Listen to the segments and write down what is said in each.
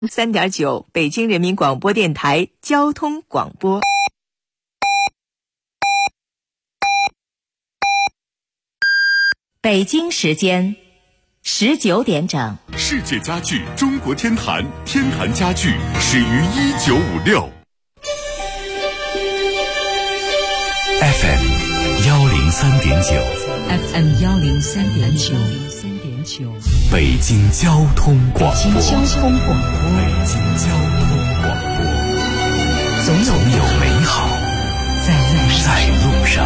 3.9北京人民广播电台交通广播。北京时间19点整。 世界家具中国天坛，天坛家具始于1956。FM 103.9 FM 103.9 北京交通广播。 北京交通广播。总有美好在路上。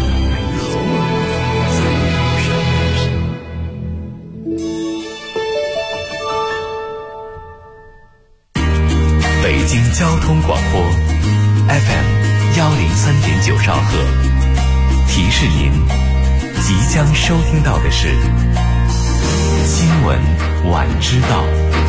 北京交通广播 FM 103.9兆赫，提示您即将收听到的是新闻晚知道。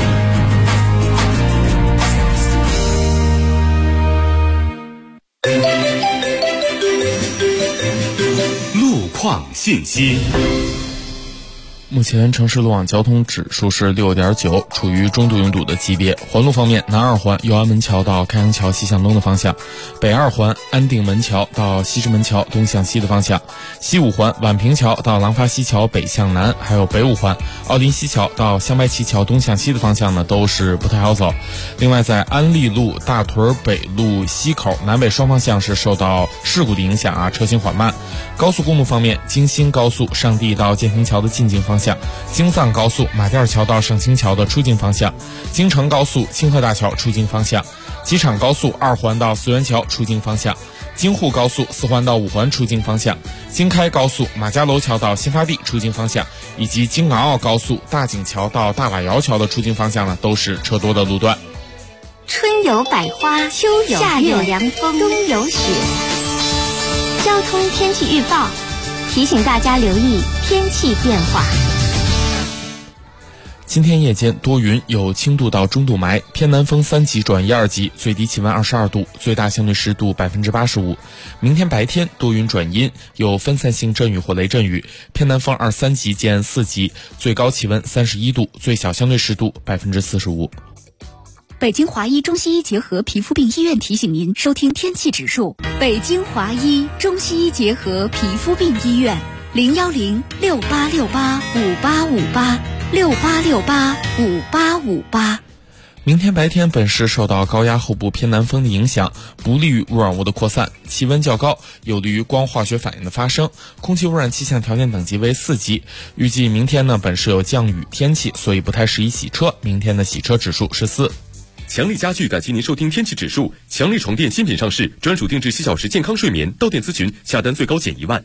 路况信息。 目前城市路网交通指数是6.9，处于中度拥堵的级别。环路方面，南二环右安门桥到开阳桥西向东的方向，北二环安定门桥到西直门桥东向西的方向，西五环宛平桥到廊坊西桥北向南，还有北五环奥林西桥到香白旗桥东向西的方向呢，都是不太好走。另外，在安利路大屯北路西口南北双方向是受到事故的影响车行缓慢。高速公路方面，京新高速上地到建平桥的进京方向，京藏高速马甸桥到盛兴桥的出境方向，京承高速清河大桥出境方向，机场高速二环到四元桥出境方向，京沪高速四环到五环出境方向，京开高速马家楼桥到新发地出境方向，以及京港澳高速大井桥到大瓦窑桥的出境方向呢，都是车多的路段。 春有百花，秋有夏有凉风，冬有雪。交通天气预报提醒大家留意天气变化。 今天夜间多云，有轻度到中度霾，偏南风3级转1、2级，最低气温22度，最大相对湿度85%。明天白天多云转阴，有分散性阵雨或雷阵雨，偏南风2、3级见4级，最高气温31度，最小相对湿度45%。 北京华医中西医结合皮肤病医院提醒您收听天气指数。北京华医中西医结合皮肤病医院，01068685858，68685858。 明天白天本市受到高压后部偏南风的影响，不利于污染物的扩散，气温较高，有利于光化学反应的发生，空气污染气象条件等级为4级。预计明天呢，本市有降雨天气，所以不太适宜洗车，明天的洗车指数是4。 强力家具感谢您收听天气指数。强力床垫新品上市，专属定制7小时健康睡眠，到店咨询，下单最高减1万。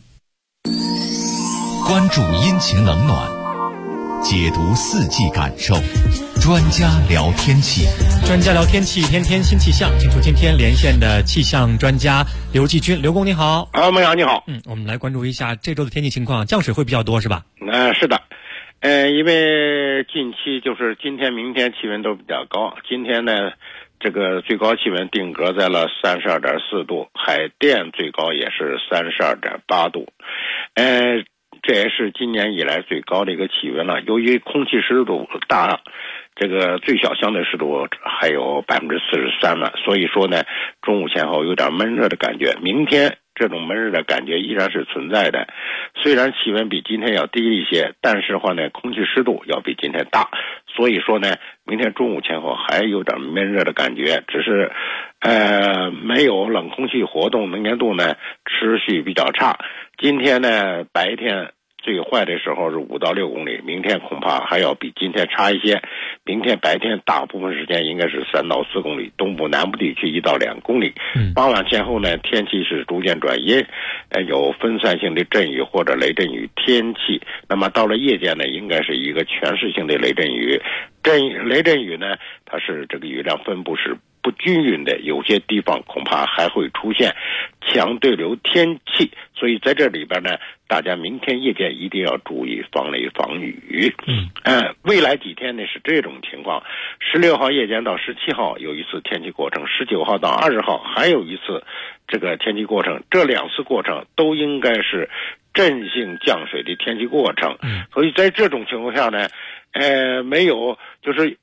关注阴晴冷暖，解读4季感受，专家聊天气。 专家聊天气，天天新气象。请出今天连线的气象专家刘继军，刘工你好。 孟阳你好。 我们来关注一下这周的天气情况，降水会比较多是吧？ 是的。因为近期就是今天明天气温都比较高，今天呢这个最高气温定格在了32.4度，海淀最高也是32.8度，这也是今年以来最高的一个气温了。由于空气湿度大，这个最小相对湿度还有43%了，所以说呢中午前后有点闷热的感觉。明天这种闷热的感觉依然是存在的，虽然气温比今天要低一些，但是话呢空气湿度要比今天大，所以说呢明天中午前后还有点闷热的感觉，只是没有冷空气活动，能见度呢持续比较差。今天呢白天最坏的时候是5到6公里，明天恐怕还要比今天差一些。明天白天大部分时间应该是3到4公里，东部南部地区1到2公里。傍晚前后呢天气是逐渐转阴，有分散性的阵雨或者雷阵雨天气。那么到了夜间呢应该是一个全市性的雷阵雨。雷阵雨呢它是这个雨量分布是不均匀的，有些地方恐怕还会出现强对流天气，所以在这里边呢大家明天夜间一定要注意防雷防雨。未来几天呢是这种情况，16号夜间到17号有一次天气过程，19号到20号还有一次这个天气过程，这2次过程都应该是阵性降水的天气过程。所以在这种情况下呢没有就是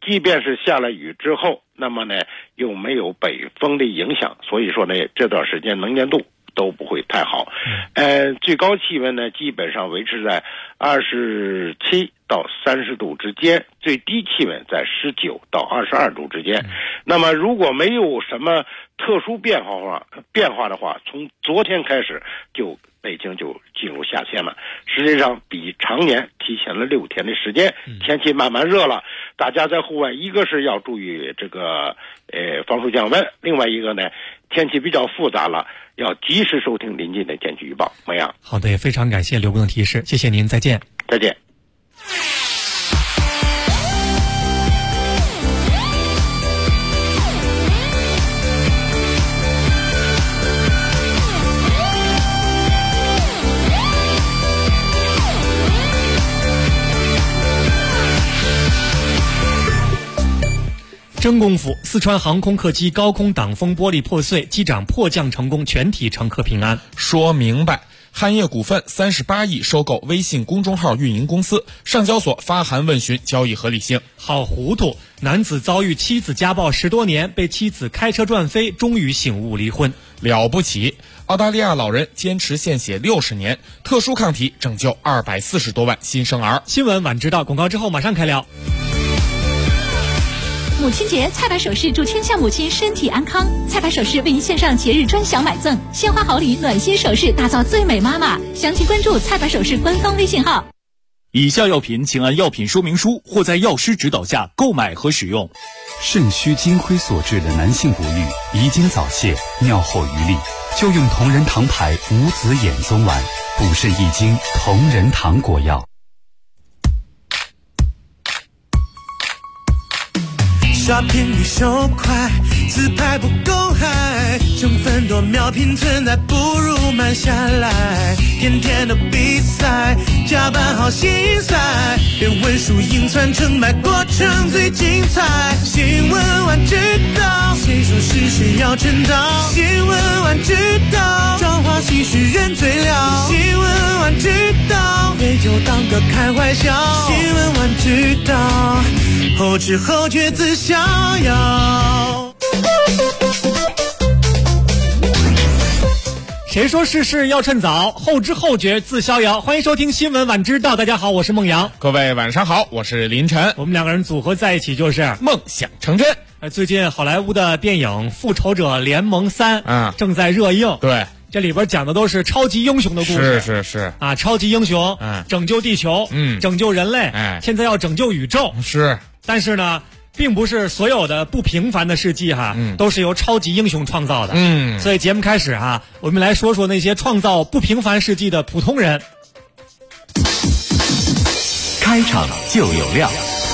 即便是下了雨之后，那么呢又没有北风的影响，所以说呢这段时间能见度都不会太好。最高气温呢基本上维持在27到30度之间，最低气温在19到22度之间。那么如果没有什么特殊变化的话，从昨天开始北京就进入夏天了，实际上比常年提前了6天的时间，天气慢慢热了。大家在户外，一个是要注意这个防暑降温，另外一个呢，天气比较复杂了，要及时收听临近的天气预报。怎么样？ 好的，也非常感谢刘工的提示，谢谢您，再见。 再见。 真功夫！四川航空客机高空挡风玻璃破碎，机长迫降成功，全体乘客平安。 说明白。汉业股份38亿收购微信公众号运营公司，上交所发函问询交易合理性。 好糊涂！男子遭遇妻子家暴10多年，被妻子开车撞飞，终于醒悟离婚。 了不起！澳大利亚老人坚持献血60年，特殊抗体拯救240多万新生儿。 新闻晚知道，广告之后马上开聊。 母亲节，菜百首饰祝天下母亲身体安康。菜百首饰为您献上节日专享买赠，鲜花好礼，暖心首饰，打造最美妈妈。详情关注菜百首饰官方微信号。 以下药品请按药品说明书或在药师指导下购买和使用。 肾虚精亏所致的男性不育、遗精早泄、尿后余力，就用同仁堂牌无籽眼松丸，补肾益精，同仁堂果药。 刷屏率手快，自拍不够嗨，成分多秒拼存在，不如慢下来。天天的比赛，加班好心塞，别问输赢算成败，过程最精彩。新闻晚知道，谁说事实要陈导？新闻晚知道，朝花夕拾人最了。新闻晚知道，别就当个开怀笑。新闻晚知道，后知后觉自逍遥。 谁说事事要趁早，后知后觉自逍遥。欢迎收听新闻晚知道，大家好，我是孟阳。 各位晚上好，我是林晨。 我们两个人组合在一起就是梦想成真。 最近好莱坞的电影《复仇者联盟3》正在热映。 对， 这里边讲的都是超级英雄的故事。 是啊，超级英雄，拯救地球，拯救人类，现在要拯救宇宙。 是， 但是呢，并不是所有的不平凡的事迹都是由超级英雄创造的。所以节目开始我们来说说那些创造不平凡事迹的普通人。 开场就有料。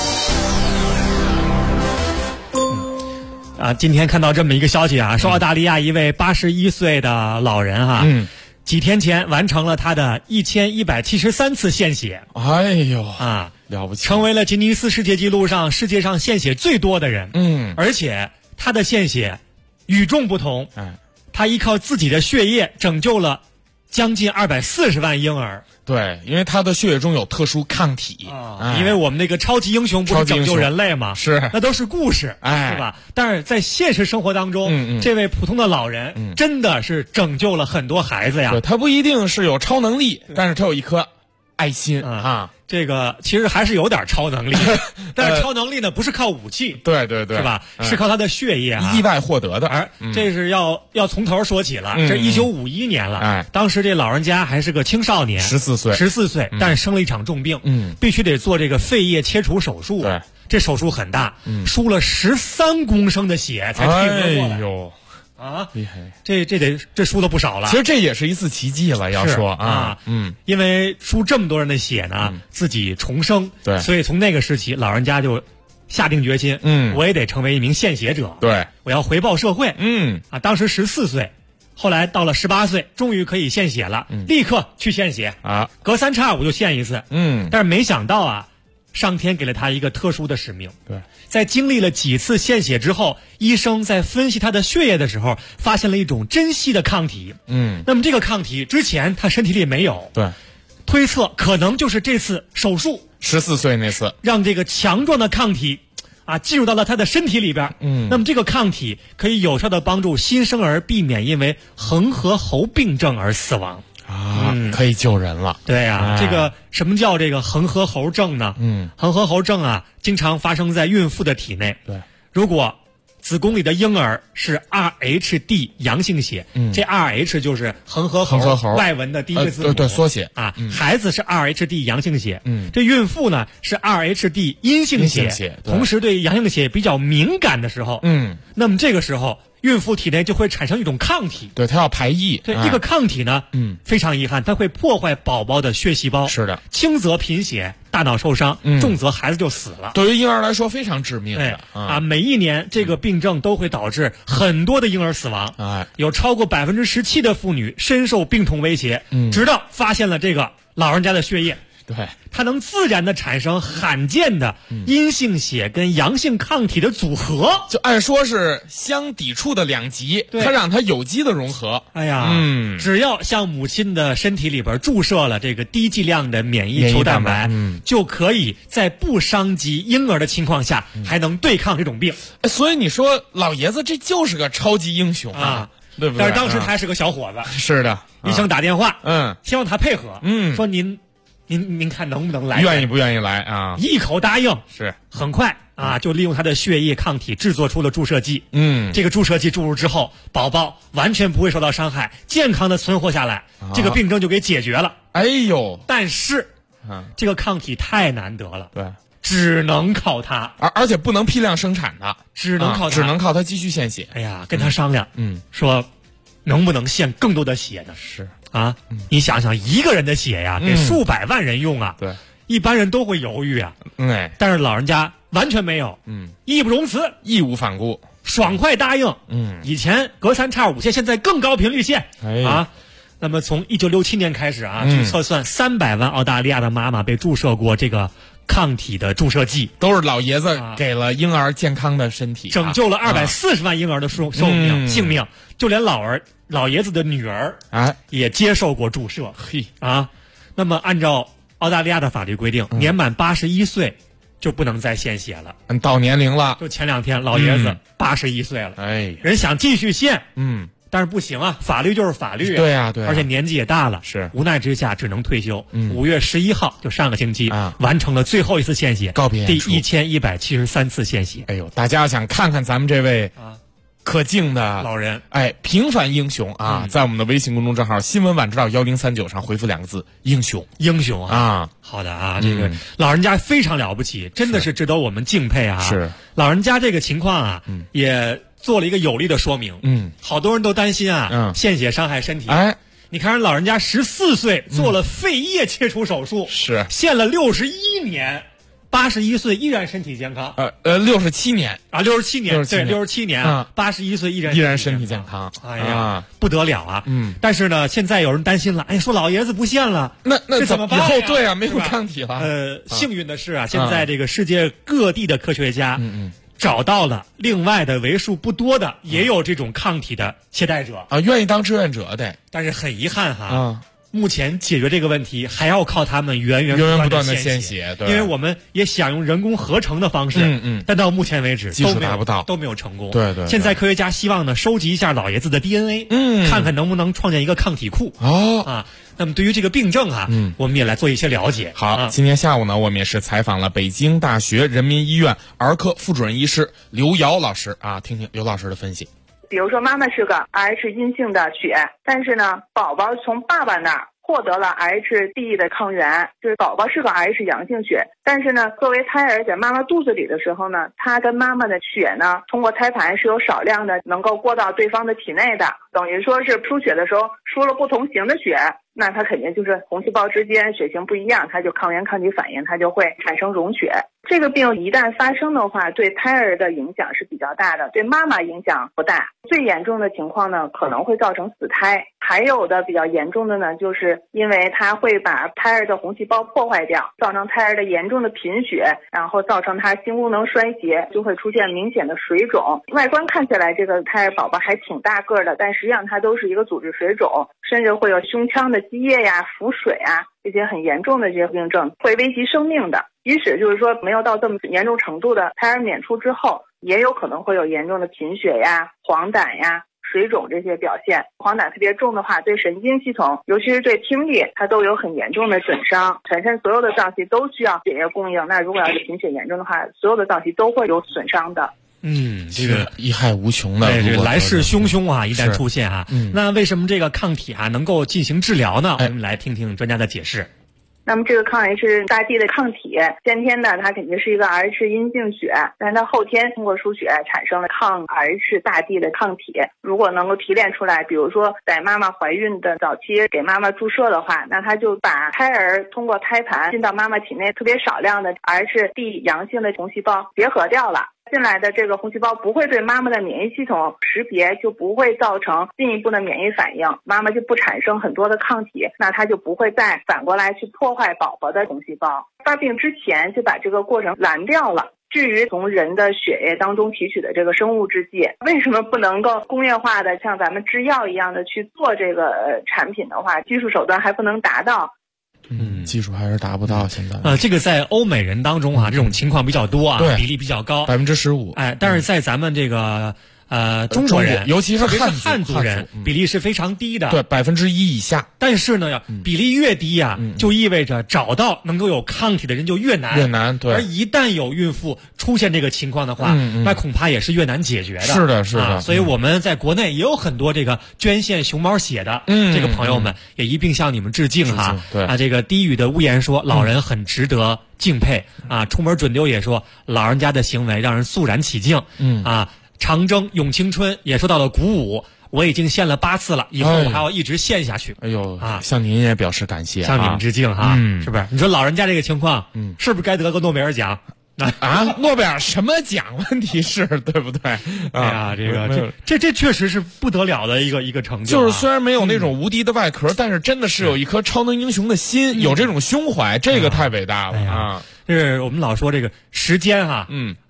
今天看到这么一个消息说澳大利亚一位81岁的老人几天前完成了他的1173次献血。 哎呦了不起， 成为了吉尼斯世界纪录上世界上献血最多的人。而且他的献血与众不同，他依靠自己的血液拯救了将近240万婴儿。 对，因为他的血液中有特殊抗体因为我们那个超级英雄不是拯救人类吗？ 是， 那都是故事，是吧？但是在现实生活当中，这位普通的老人真的是拯救了很多孩子呀。 对，他不一定是有超能力，但是他有一颗爱心这个其实还是有点超能力，但是超能力呢不是靠武器， 对， 是吧？是靠他的血液意外获得的。 而这是要从头说起了，这1951年了，当时这老人家还是个青少年，14岁，但是生了一场重病，必须得做这个肺叶切除手术。 对， 这手术很大，输了13公升的血才挺得过来。 哎呦厉害！这输了不少了。 其实这也是一次奇迹了，要说因为输这么多人的血呢，自己重生， 对， 所以从那个时期，老人家就下定决心，我也得成为一名献血者， 对， 我要回报社会，当时14岁，后来到了18岁，终于可以献血了，立刻去献血隔3差5就献一次，但是没想到上天给了他一个特殊的使命。 对， 在经历了几次献血之后，医生在分析他的血液的时候，发现了一种珍稀的抗体。那么这个抗体之前他身体里没有。 对， 推测可能就是这次手术 14岁那次让这个强壮的抗体进入到了他的身体里边。那么这个抗体可以有效的帮助新生儿避免因为恒河猴病症而死亡。 可以救人了。 对啊，这个什么叫这个恒河猴症呢？恒河猴症经常发生在孕妇的体内。 对， 如果子宫里的婴儿是 Rhd 阳性血，这 Rh 就是恒河猴外文的第一个字母， 对，缩写孩子是 Rhd 阳性血，这孕妇呢是 Rhd 阴性血，同时对阳性血比较敏感的时候，那么这个时候孕妇体内就会产生一种抗体， 对，它要排异。 对，这个抗体呢，非常遗憾，它会破坏宝宝的血细胞。 是的， 轻则贫血、大脑受伤，重则孩子就死了。 对于婴儿来说非常致命的。 每一年这个病症都会导致很多的婴儿死亡。有超过17%的妇女深受病痛威胁，直到发现了这个老人家的血液。 对， 它能自然的产生罕见的阴性血跟阳性抗体的组合， 就按说是相抵触的两极，它让它有机的融合。 只要向母亲的身体里边注射了这个低剂量的免疫球蛋白，就可以在不伤及婴儿的情况下，还能对抗这种病。 所以你说老爷子这就是个超级英雄对不对？ 但是当时他还是个小伙子。 是的， 医生打电话，希望他配合，说您看能不能来？ 愿意不愿意来啊？ 一口答应。 是， 很快就利用他的血液抗体制作出了注射剂。这个注射剂注入之后，宝宝完全不会受到伤害，健康的存活下来，这个病症就给解决了。 哎呦！ 但是，这个抗体太难得了， 对， 只能靠它， 而且不能批量生产的， 只能靠它继续献血。 哎呀，跟他商量，说能不能献更多的血呢？ 是。 你想想，一个人的血呀，给数百万人用啊！ 对， 一般人都会犹豫啊。但是老人家完全没有，义不容辞， 义无反顾， 爽快答应。以前隔3差5献，现在更高频率献。那么从1967年开始据测算300万澳大利亚的妈妈被注射过这个抗体的注射剂， 都是老爷子给了婴儿健康的身体， 拯救了240万婴儿的性命，就连老爷子的女儿也接受过注射。那么按照澳大利亚的法律规定，年满81岁就不能再献血了。 到年龄了， 就前2天老爷子81岁了，人想继续献，但是不行法律就是法律。 对啊， 而且年纪也大了， 是无奈之下只能退休。5月11号就上个星期完成了最后一次献血， 告别第1173次献血。 哎呦，大家想看看咱们这位可敬的老人， 平凡英雄在我们的微信公众账号新闻晚知道1039上回复2个字英雄。好的这个老人家非常了不起，真的是值得我们敬佩是老人家这个情况也做了一个有力的说明。好多人都担心献血伤害身体。你看人老人家14岁做了肺叶切除手术， 是献了61年。81岁依然身体健康 ，67年 67年对67年81岁依然身体健康。 哎呀，不得了但是呢，现在有人担心了，说老爷子不献了， 那这怎么办？ 以后对没有抗体了。 幸运的是现在这个世界各地的科学家找到了另外的为数不多的也有这种抗体的携带者愿意当志愿者的。 但是很遗憾目前解决这个问题还要靠他们源源不断的献血，因为我们也想用人工合成的方式，但到目前为止技术达不到， 都没有成功。 对， 现在科学家希望呢收集一下老爷子的 DNA，看看能不能创建一个抗体库。那么对于这个病症我们也来做一些了解。 好，今天下午呢，我们也是采访了北京大学人民医院儿科副主任医师刘瑶老师听听刘老师的分析。 比如说妈妈是个 Rh 阴性的血，但是呢，宝宝从爸爸那儿获得了 Rhd 的抗原，就是宝宝是个 Rh 阳性血，但是呢，作为胎儿在妈妈肚子里的时候呢，他跟妈妈的血呢，通过胎盘是有少量的能够过到对方的体内的，等于说是输血的时候输了不同型的血，那它肯定就是红细胞之间血型不一样，它就抗原抗体反应，它就会产生溶血。这个病一旦发生的话，对胎儿的影响是比较大的，对妈妈影响不大。最严重的情况呢，可能会造成死胎。还有的比较严重的呢，就是因为它会把胎儿的红细胞破坏掉，造成胎儿的严重的贫血，然后造成他性功能衰竭，就会出现明显的水肿。外观看起来这个胎儿宝宝还挺大个的，但实际上它都是一个组织水肿，甚至会有胸腔的积液呀、腹水啊，这些很严重的这些病症会危及生命的。 即使就是说没有到这么严重程度的胎儿娩出之后，也有可能会有严重的贫血呀、黄疸呀、水肿这些表现。黄疸特别重的话，对神经系统，尤其是对听力，它都有很严重的损伤。全身所有的脏器都需要血液供应，那如果要是贫血严重的话，所有的脏器都会有损伤的。 这个贻害无穷的， 这个来势汹汹啊！一旦出现啊，那为什么这个抗体啊能够进行治疗呢？我们来听听专家的解释。 那么这个抗 H 大 D 的抗体，先天的它肯定是一个 Rh 阴性血，但是它后天通过输血产生了抗 Rh 大 D 的抗体。如果能够提炼出来，比如说在妈妈怀孕的早期给妈妈注射的话，那它就把胎儿通过胎盘进到妈妈体内特别少量的 Rh D 阳性的红细胞结合掉了。进来的这个红细胞不会对妈妈的免疫系统识别，就不会造成进一步的免疫反应，妈妈就不产生很多的抗体，那它就不会再反过来去破坏宝宝的红细胞。发病之前就把这个过程拦掉了。至于从人的血液当中提取的这个生物制剂，为什么不能够工业化的像咱们制药一样的去做这个产品的话，技术手段还不能达到。 技术还是达不到现在。 这个在欧美人当中啊，这种情况比较多啊，比例比较高 ，15%。 但是在咱们这个中国人， 尤其是汉族人，比例是非常低的， 对1%以下。 但是呢，比例越低啊，就意味着找到能够有抗体的人就越难， 对。 而一旦有孕妇出现这个情况的话，那恐怕也是越难解决的。 是的，是的。 所以我们在国内也有很多这个捐献熊猫血的这个朋友们，也一并向你们致敬哈。 对这个低语的屋檐说，老人很值得敬佩啊。出门准丢也说，老人家的行为让人肃然起敬。长征咏青春也受到了鼓舞，我已经献了8次了，以后我还要一直献下去。 向您也表示感谢， 向你们致敬哈，是不是？你说老人家这个情况，是不是该得个诺贝尔奖？ 诺贝尔什么奖？问题是对不对？ 这确实是不得了的一个成就。 就是虽然没有那种无敌的外壳，但是真的是有一颗超能英雄的心，有这种胸怀，这个太伟大了啊！ 是我们老说这个时间哈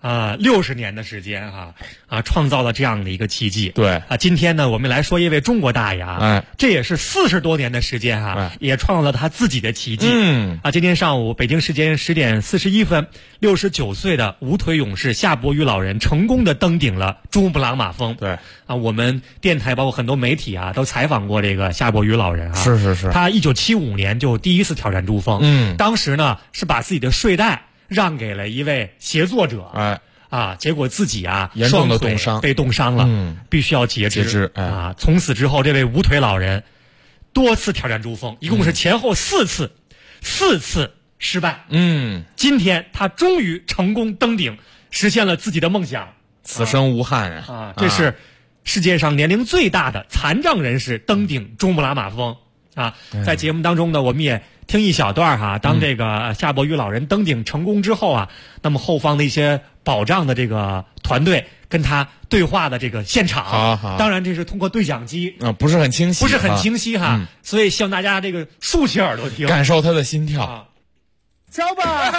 ，60年的时间哈创造了这样的一个奇迹。 对今天呢，我们来说一位中国大爷这也是40多年的时间哈，也创造了他自己的奇迹。今天上午北京时间10点41分，69岁的无腿勇士夏伯渝老人成功的登顶了珠穆朗玛峰。 对我们电台包括很多媒体都采访过这个夏伯渝老人是他1975年就第一次挑战珠峰，当时呢是把自己的睡袋让给了一位协作者，结果自己严重的冻伤， 被冻伤了，必须要截肢从此之后，这位无腿老人多次挑战珠峰，一共是前后4次，4次失败。今天他终于成功登顶，实现了自己的梦想， 此生无憾这是世界上年龄最大的残障人士登顶珠穆朗玛峰在节目当中呢，我们也听一小段当这个夏伯渝老人登顶成功之后那么后方的一些保障的这个团队跟他对话的这个现场。 好， 当然这是通过对讲机不是很清晰， 所以希望大家这个竖起耳朵听， 感受他的心跳。 敲吧！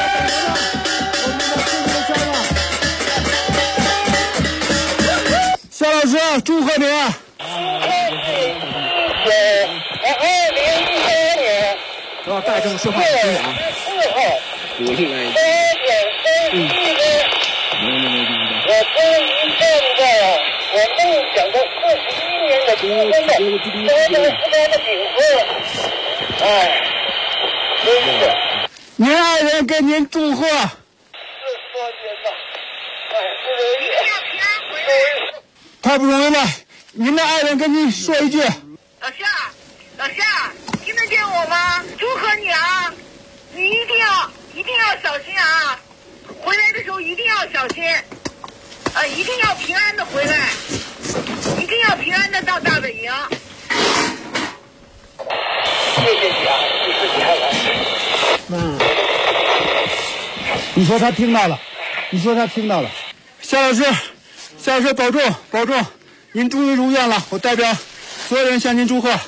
夏老师，祝贺你！ 是吧？大众说话的声啊。鼓励来。我终于站在我梦想的41年的珠峰的多么时光的顶峰。真是。 您爱人给您祝贺。太不容易了，您的爱人跟您说一句。 老夏，听得见我吗？祝贺你啊！你一定要小心啊！回来的时候一定要小心，一定要平安的回来，一定要平安的到大本营。 谢谢你啊，你自己爱来。 你说他听到了，夏老师保重，您终于如愿了，我代表所有人向您祝贺。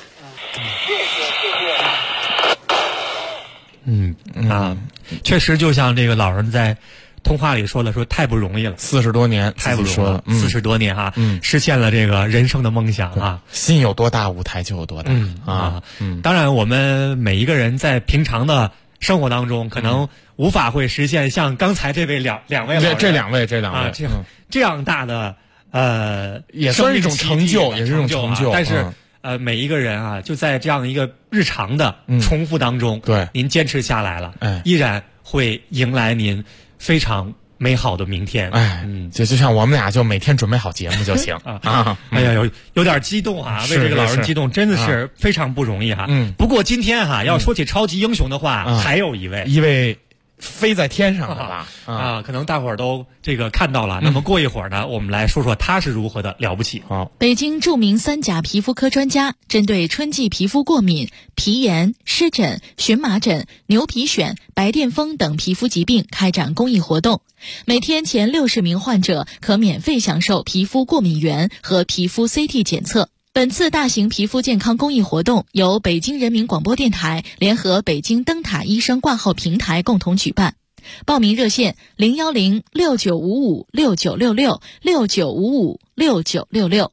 确实就像这个老人在通话里说太不容易了 ，40多年， 太不容易了，40多年实现了这个人生的梦想心有多大，舞台就有多大当然我们每一个人在平常的生活当中可能无法会实现像刚才这位两位老人这两位啊这样大的也算是一种成就，也是一种成就。 但是每一个人啊，就在这样一个日常的重复当中， 对您坚持下来了，依然会迎来您非常美好的明天。 就像我们俩就每天准备好节目就行啊。 哎呀，有点激动啊，为这个老人激动，真的是非常不容易哈。不过今天哈，要说起超级英雄的话，还有一位飞在天上的吧？ 可能大伙儿都这个看到了。那么过一会儿呢，我们来说说他是如何的了不起。 好， 北京著名3甲皮肤科专家针对春季皮肤过敏、皮炎、湿疹、荨麻疹、牛皮癣、白癜风等皮肤疾病开展公益活动。每天前60名患者可免费享受皮肤过敏原和皮肤 CT 检测。本次大型皮肤健康公益活动由北京人民广播电台联合北京灯塔医生挂号平台共同举办。报名热线010-6955-6966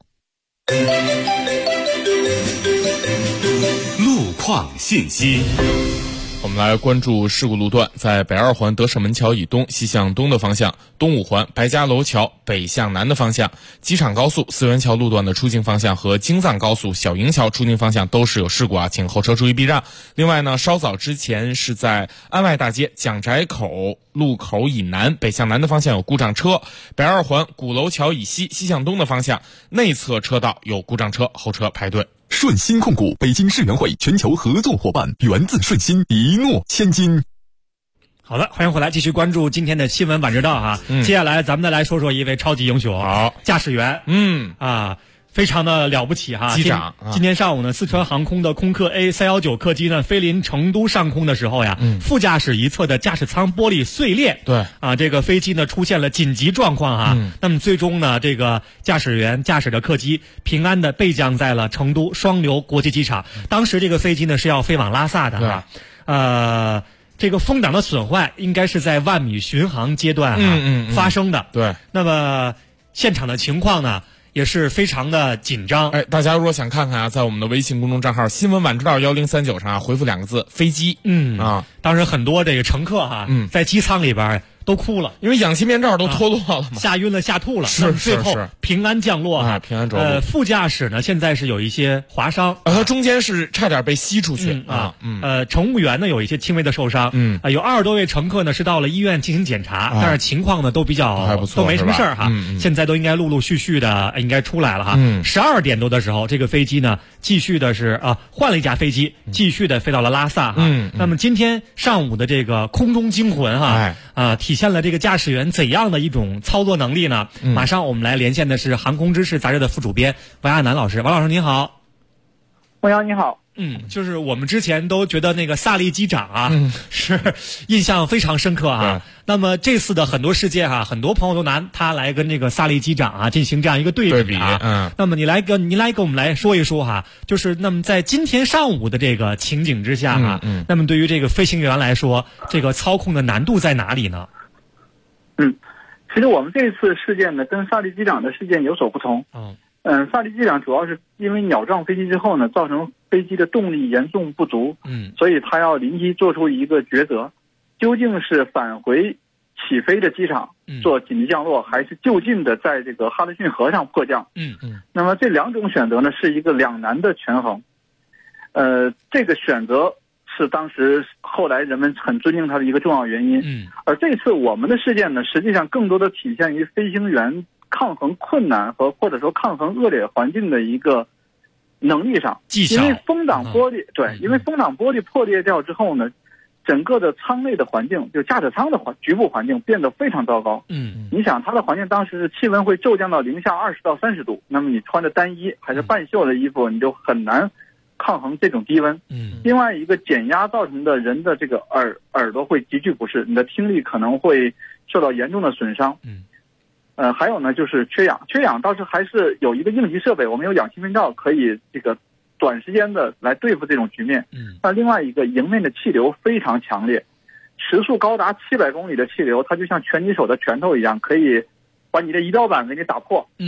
路况信息。 我们来关注事故路段，在北2环德胜门桥以东西向东的方向，东5环白家楼桥北向南的方向，机场高速四元桥路段的出境方向和京藏高速小营桥出境方向都是有事故啊，请后车注意避让。另外呢，稍早之前是在安外大街蒋宅口路口以南北向南的方向有故障车，北2环鼓楼桥以西西向东的方向内侧车道有故障车，后车排队。 顺鑫控股，北京世园会全球合作伙伴，源自顺鑫，一诺千金。 好的，欢迎回来，继续关注今天的新闻晚知道哈。接下来咱们再来说说一位超级英雄， 好， 驾驶员，非常的了不起哈！ 机长， 今天上午呢，四川航空的空客 A319 客机呢飞临成都上空的时候呀，副驾驶一侧的驾驶舱玻璃碎裂， 对这个飞机呢出现了紧急状况哈。那么最终呢，这个驾驶员驾驶的客机平安的备降在了成都双流国际机场。当时这个飞机呢是要飞往拉萨的哈，这个风挡的损坏应该是在万米巡航阶段发生的。 对， 那么现场的情况呢？也是非常的紧张。 大家如果想看看啊，在我们的微信公众账号新闻晚知道1039上回复2个字飞机。 当时很多这个乘客在机舱里边都哭了， 因为氧气面罩都脱落了嘛， 吓晕了吓吐了。 是最后平安降落平安着陆。 副驾驶呢现在是有一些划伤， 他中间是差点被吸出去乘务员呢有一些轻微的受伤，有20多位乘客呢是到了医院进行检查，但是情况呢都比较还不错， 都没什么事儿哈。现在都应该陆陆续续的应该出来了哈。12点多的时候，这个飞机呢继续的是换了一架飞机，继续的飞到了拉萨哈。那么今天上午的这个空中惊魂体现了这个驾驶员怎样的一种操作能力呢？马上我们来连线的是《航空知识》杂志的副主编王亚楠老师。王老师您好。 王阳你好。 就是我们之前都觉得那个萨利机长是印象非常深刻那么这次的很多事件很多朋友都拿他来跟这个萨利机长进行这样一个对比那么您来给我们来说一说就是那么在今天上午的这个情景之下那么对于这个飞行员来说，这个操控的难度在哪里呢？ 其实我们这次事件呢，跟萨利机长的事件有所不同。萨利机长主要是因为鸟撞飞机之后呢，造成飞机的动力严重不足，所以他要临机做出一个抉择，究竟是返回起飞的机场做紧急降落，还是就近的在这个哈德逊河上迫降。那么这两种选择呢，是一个两难的权衡。这个选择是当时后来人们很尊敬他的一个重要原因。而这次我们的事件呢，实际上更多的体现于飞行员抗衡困难或者说抗衡恶劣环境的一个能力上。因为风挡玻璃因为风挡玻璃破裂掉之后呢，整个的舱内的环境，就驾驶舱的局部环境变得非常糟糕。你想它的环境当时是气温会骤降到零下20到30度，那么你穿着单衣还是半袖的衣服，你就很难抗衡这种低温。另外一个减压造成的人的这个耳朵会急剧不适，你的听力可能会受到严重的损伤。还有呢就是缺氧倒是还是有一个应急设备，我们有氧气面罩可以这个短时间的来对付这种局面。那另外一个迎面的气流非常强烈，时速高达700公里的气流，它就像拳击手的拳头一样，可以把你的仪表板给你打破。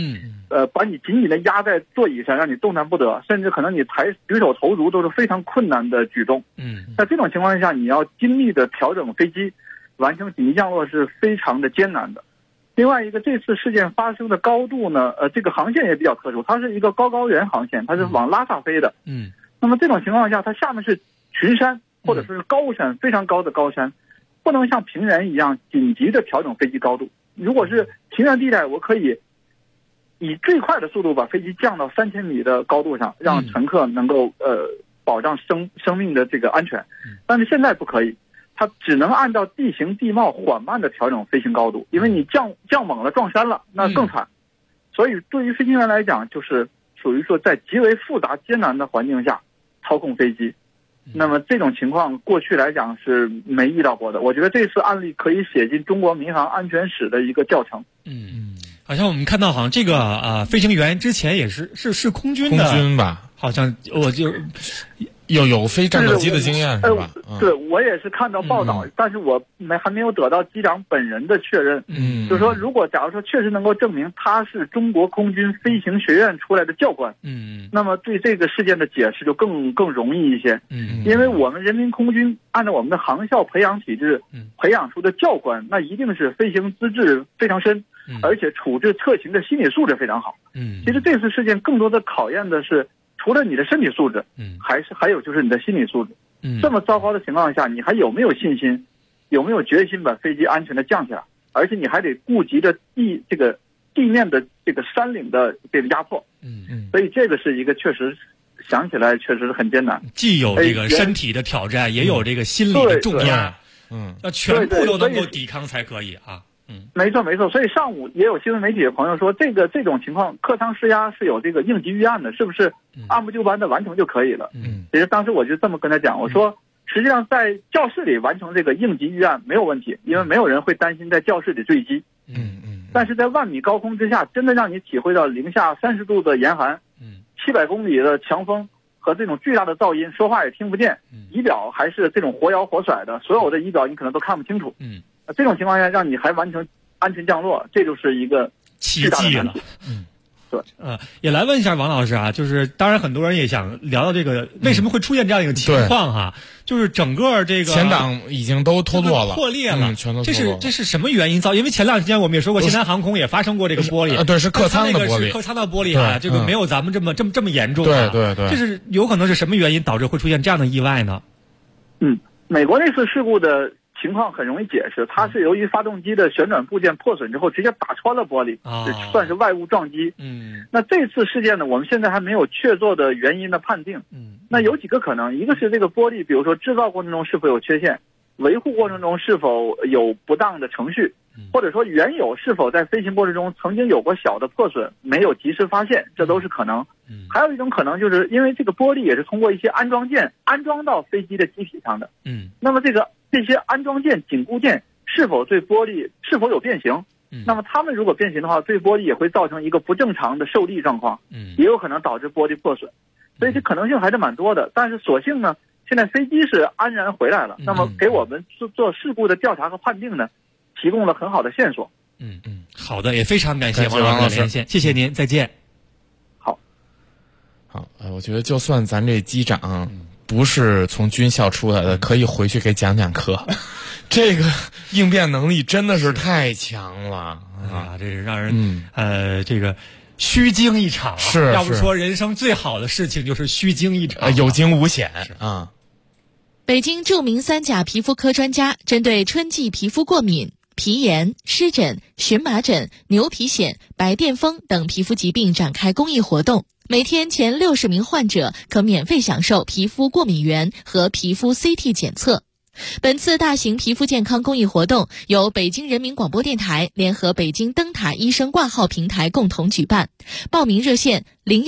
把你紧紧的压在座椅上，让你动弹不得，甚至可能你举手投足都是非常困难的举动。在这种情况下，你要精密的调整飞机，完成紧急降落是非常的艰难的。另外一个，这次事件发生的高度呢，这个航线也比较特殊，它是一个高原航线，它是往拉萨飞的。那么这种情况下，它下面是群山或者说是高山，非常高的高山，不能像平原一样紧急的调整飞机高度。如果是平原地带，我可以以最快的速度把飞机降到3000米的高度上，让乘客能够保障生命的这个安全。但是现在不可以，它只能按照地形地貌缓慢的调整飞行高度，因为你降猛了撞山了，那更惨。所以对于飞行员来讲，就是属于说在极为复杂艰难的环境下操控飞机。那么这种情况过去来讲是没遇到过的，我觉得这次案例可以写进中国民航安全史的一个教程。 好像我们看到，好像这个飞行员之前也是空军吧？ 好像我就有飞战斗机的经验是吧？ 对，我也是看到报道，但是我还没有得到机长本人的确认。就是说，如果假如说确实能够证明他是中国空军飞行学院出来的教官，那么对这个事件的解释就更容易一些。因为我们人民空军按照我们的航校培养体制培养出的教官，那一定是飞行资质非常深，而且处置特勤的心理素质非常好。其实这次事件更多的考验的是，除了你的身体素质，还有就是你的心理素质。这么糟糕的情况下，你还有没有信心，有没有决心把飞机安全的降下来？而且你还得顾及着地面的这个山岭的这个压迫。所以这个是一个确实想起来确实是很艰难， 既有这个身体的挑战，也有这个心理的重压。要全部都能够抵抗才可以啊。 没错。所以上午也有新闻媒体的朋友说，这种情况客舱施压是有这个应急预案的，是不是按部就班的完成就可以了？其实当时我就这么跟他讲，我说实际上在教室里完成这个应急预案没有问题，因为没有人会担心在教室里坠机。但是在10000米高空之下，真的让你体会到零下30度的严寒，700公里的强风和这种巨大的噪音，说话也听不见，仪表还是这种活摇活甩的，所有的仪表你可能都看不清楚。这种情况下让你还完成安全降落，这就是一个奇迹了。 对， 也来问一下王老师啊，就是当然很多人也想聊到这个为什么会出现这样一个情况哈，就是整个这个前挡已经都脱落了， 破裂了， 全都这是什么原因造？因为前段时间我们也说过，西南航空也发生过这个玻璃， 对，是客舱的玻璃， 是客舱的玻璃啊，这个没有咱们这么严重啊。对， 这是有可能是什么原因导致会出现这样的意外呢？ 美国那次事故的情况很容易解释，它是由于发动机的旋转部件破损之后直接打穿了玻璃，算是外物撞击。那这次事件呢，我们现在还没有确凿的原因的判定。那有几个可能，一个是这个玻璃，比如说制造过程中是否有缺陷，维护过程中是否有不当的程序，或者说原有是否在飞行过程中曾经有过小的破损，没有及时发现，这都是可能。还有一种可能就是因为这个玻璃也是通过一些安装件安装到飞机的机体上的。那么这些安装件、紧固件是否对玻璃是否有变形？那么它们如果变形的话，对玻璃也会造成一个不正常的受力状况，也有可能导致玻璃破损。所以这可能性还是蛮多的。但是所幸呢，现在飞机是安然回来了，那么给我们做事故的调查和判定呢，提供了很好的线索。 好的，也非常感谢王老师的连线，谢谢您，再见。 好， 我觉得就算咱这机长不是从军校出来的，可以回去给讲课。这个应变能力真的是太强了啊！这是让人这个虚惊一场。 是， 要不说人生最好的事情就是虚惊一场， 有惊无险啊。 北京著名3甲皮肤科专家针对春季皮肤过敏、皮炎、湿疹、荨麻疹、牛皮癣、白癜风等皮肤疾病展开公益活动。每天前60名患者可免费享受皮肤过敏原和皮肤 CT 检测。本次大型皮肤健康公益活动由北京人民广播电台联合北京灯塔医生挂号平台共同举办。报名热线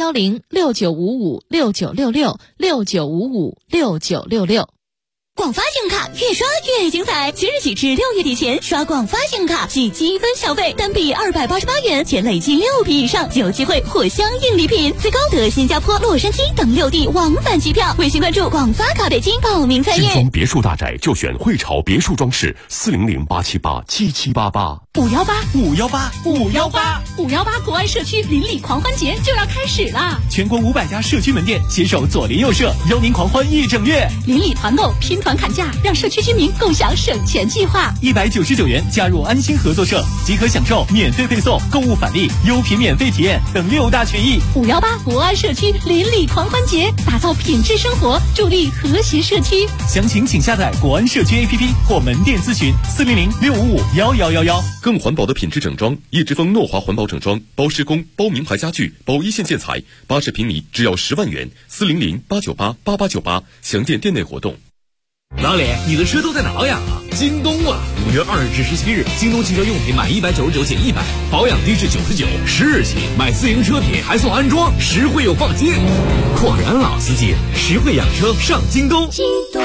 010-6955-6966，6955-6966。 广发信用卡越刷越精彩，即日起至6月底前刷广发信用卡即积分消费，单笔288元，且累计6笔以上就有机会获相应礼品，最高得新加坡、洛杉矶等6地往返机票。微信关注广发卡北京报名参与。 新装别墅大宅就选汇潮别墅装饰，400-878-7788。 518。 518国安社区邻里狂欢节就要开始了， 全国500家社区门店携手左邻右舍，邀您狂欢1整月。 邻里团购，拼团砍价，让社区居民共享省钱计划。 199元加入安心合作社，即可享受免费配送、购物返利、优品免费体验等6大权益。 518国安社区邻里狂欢节，打造品质生活，助力和谐社区。 详情请下载国安社区 APP 或门店咨询400-655-1111。 更环保的品质整装，叶之峰诺华环保整装，包施工、包名牌家具、包一线建材，80平米只要10万元，400-898-8898，详见店内活动。 老李，你的车都在哪养啊？京东啊！5月20日至17日，京东汽车用品满199减100，保养低至99，10日起买自营车品还送安装，实惠又放心。果然老司机，实惠养车上京东。 京东。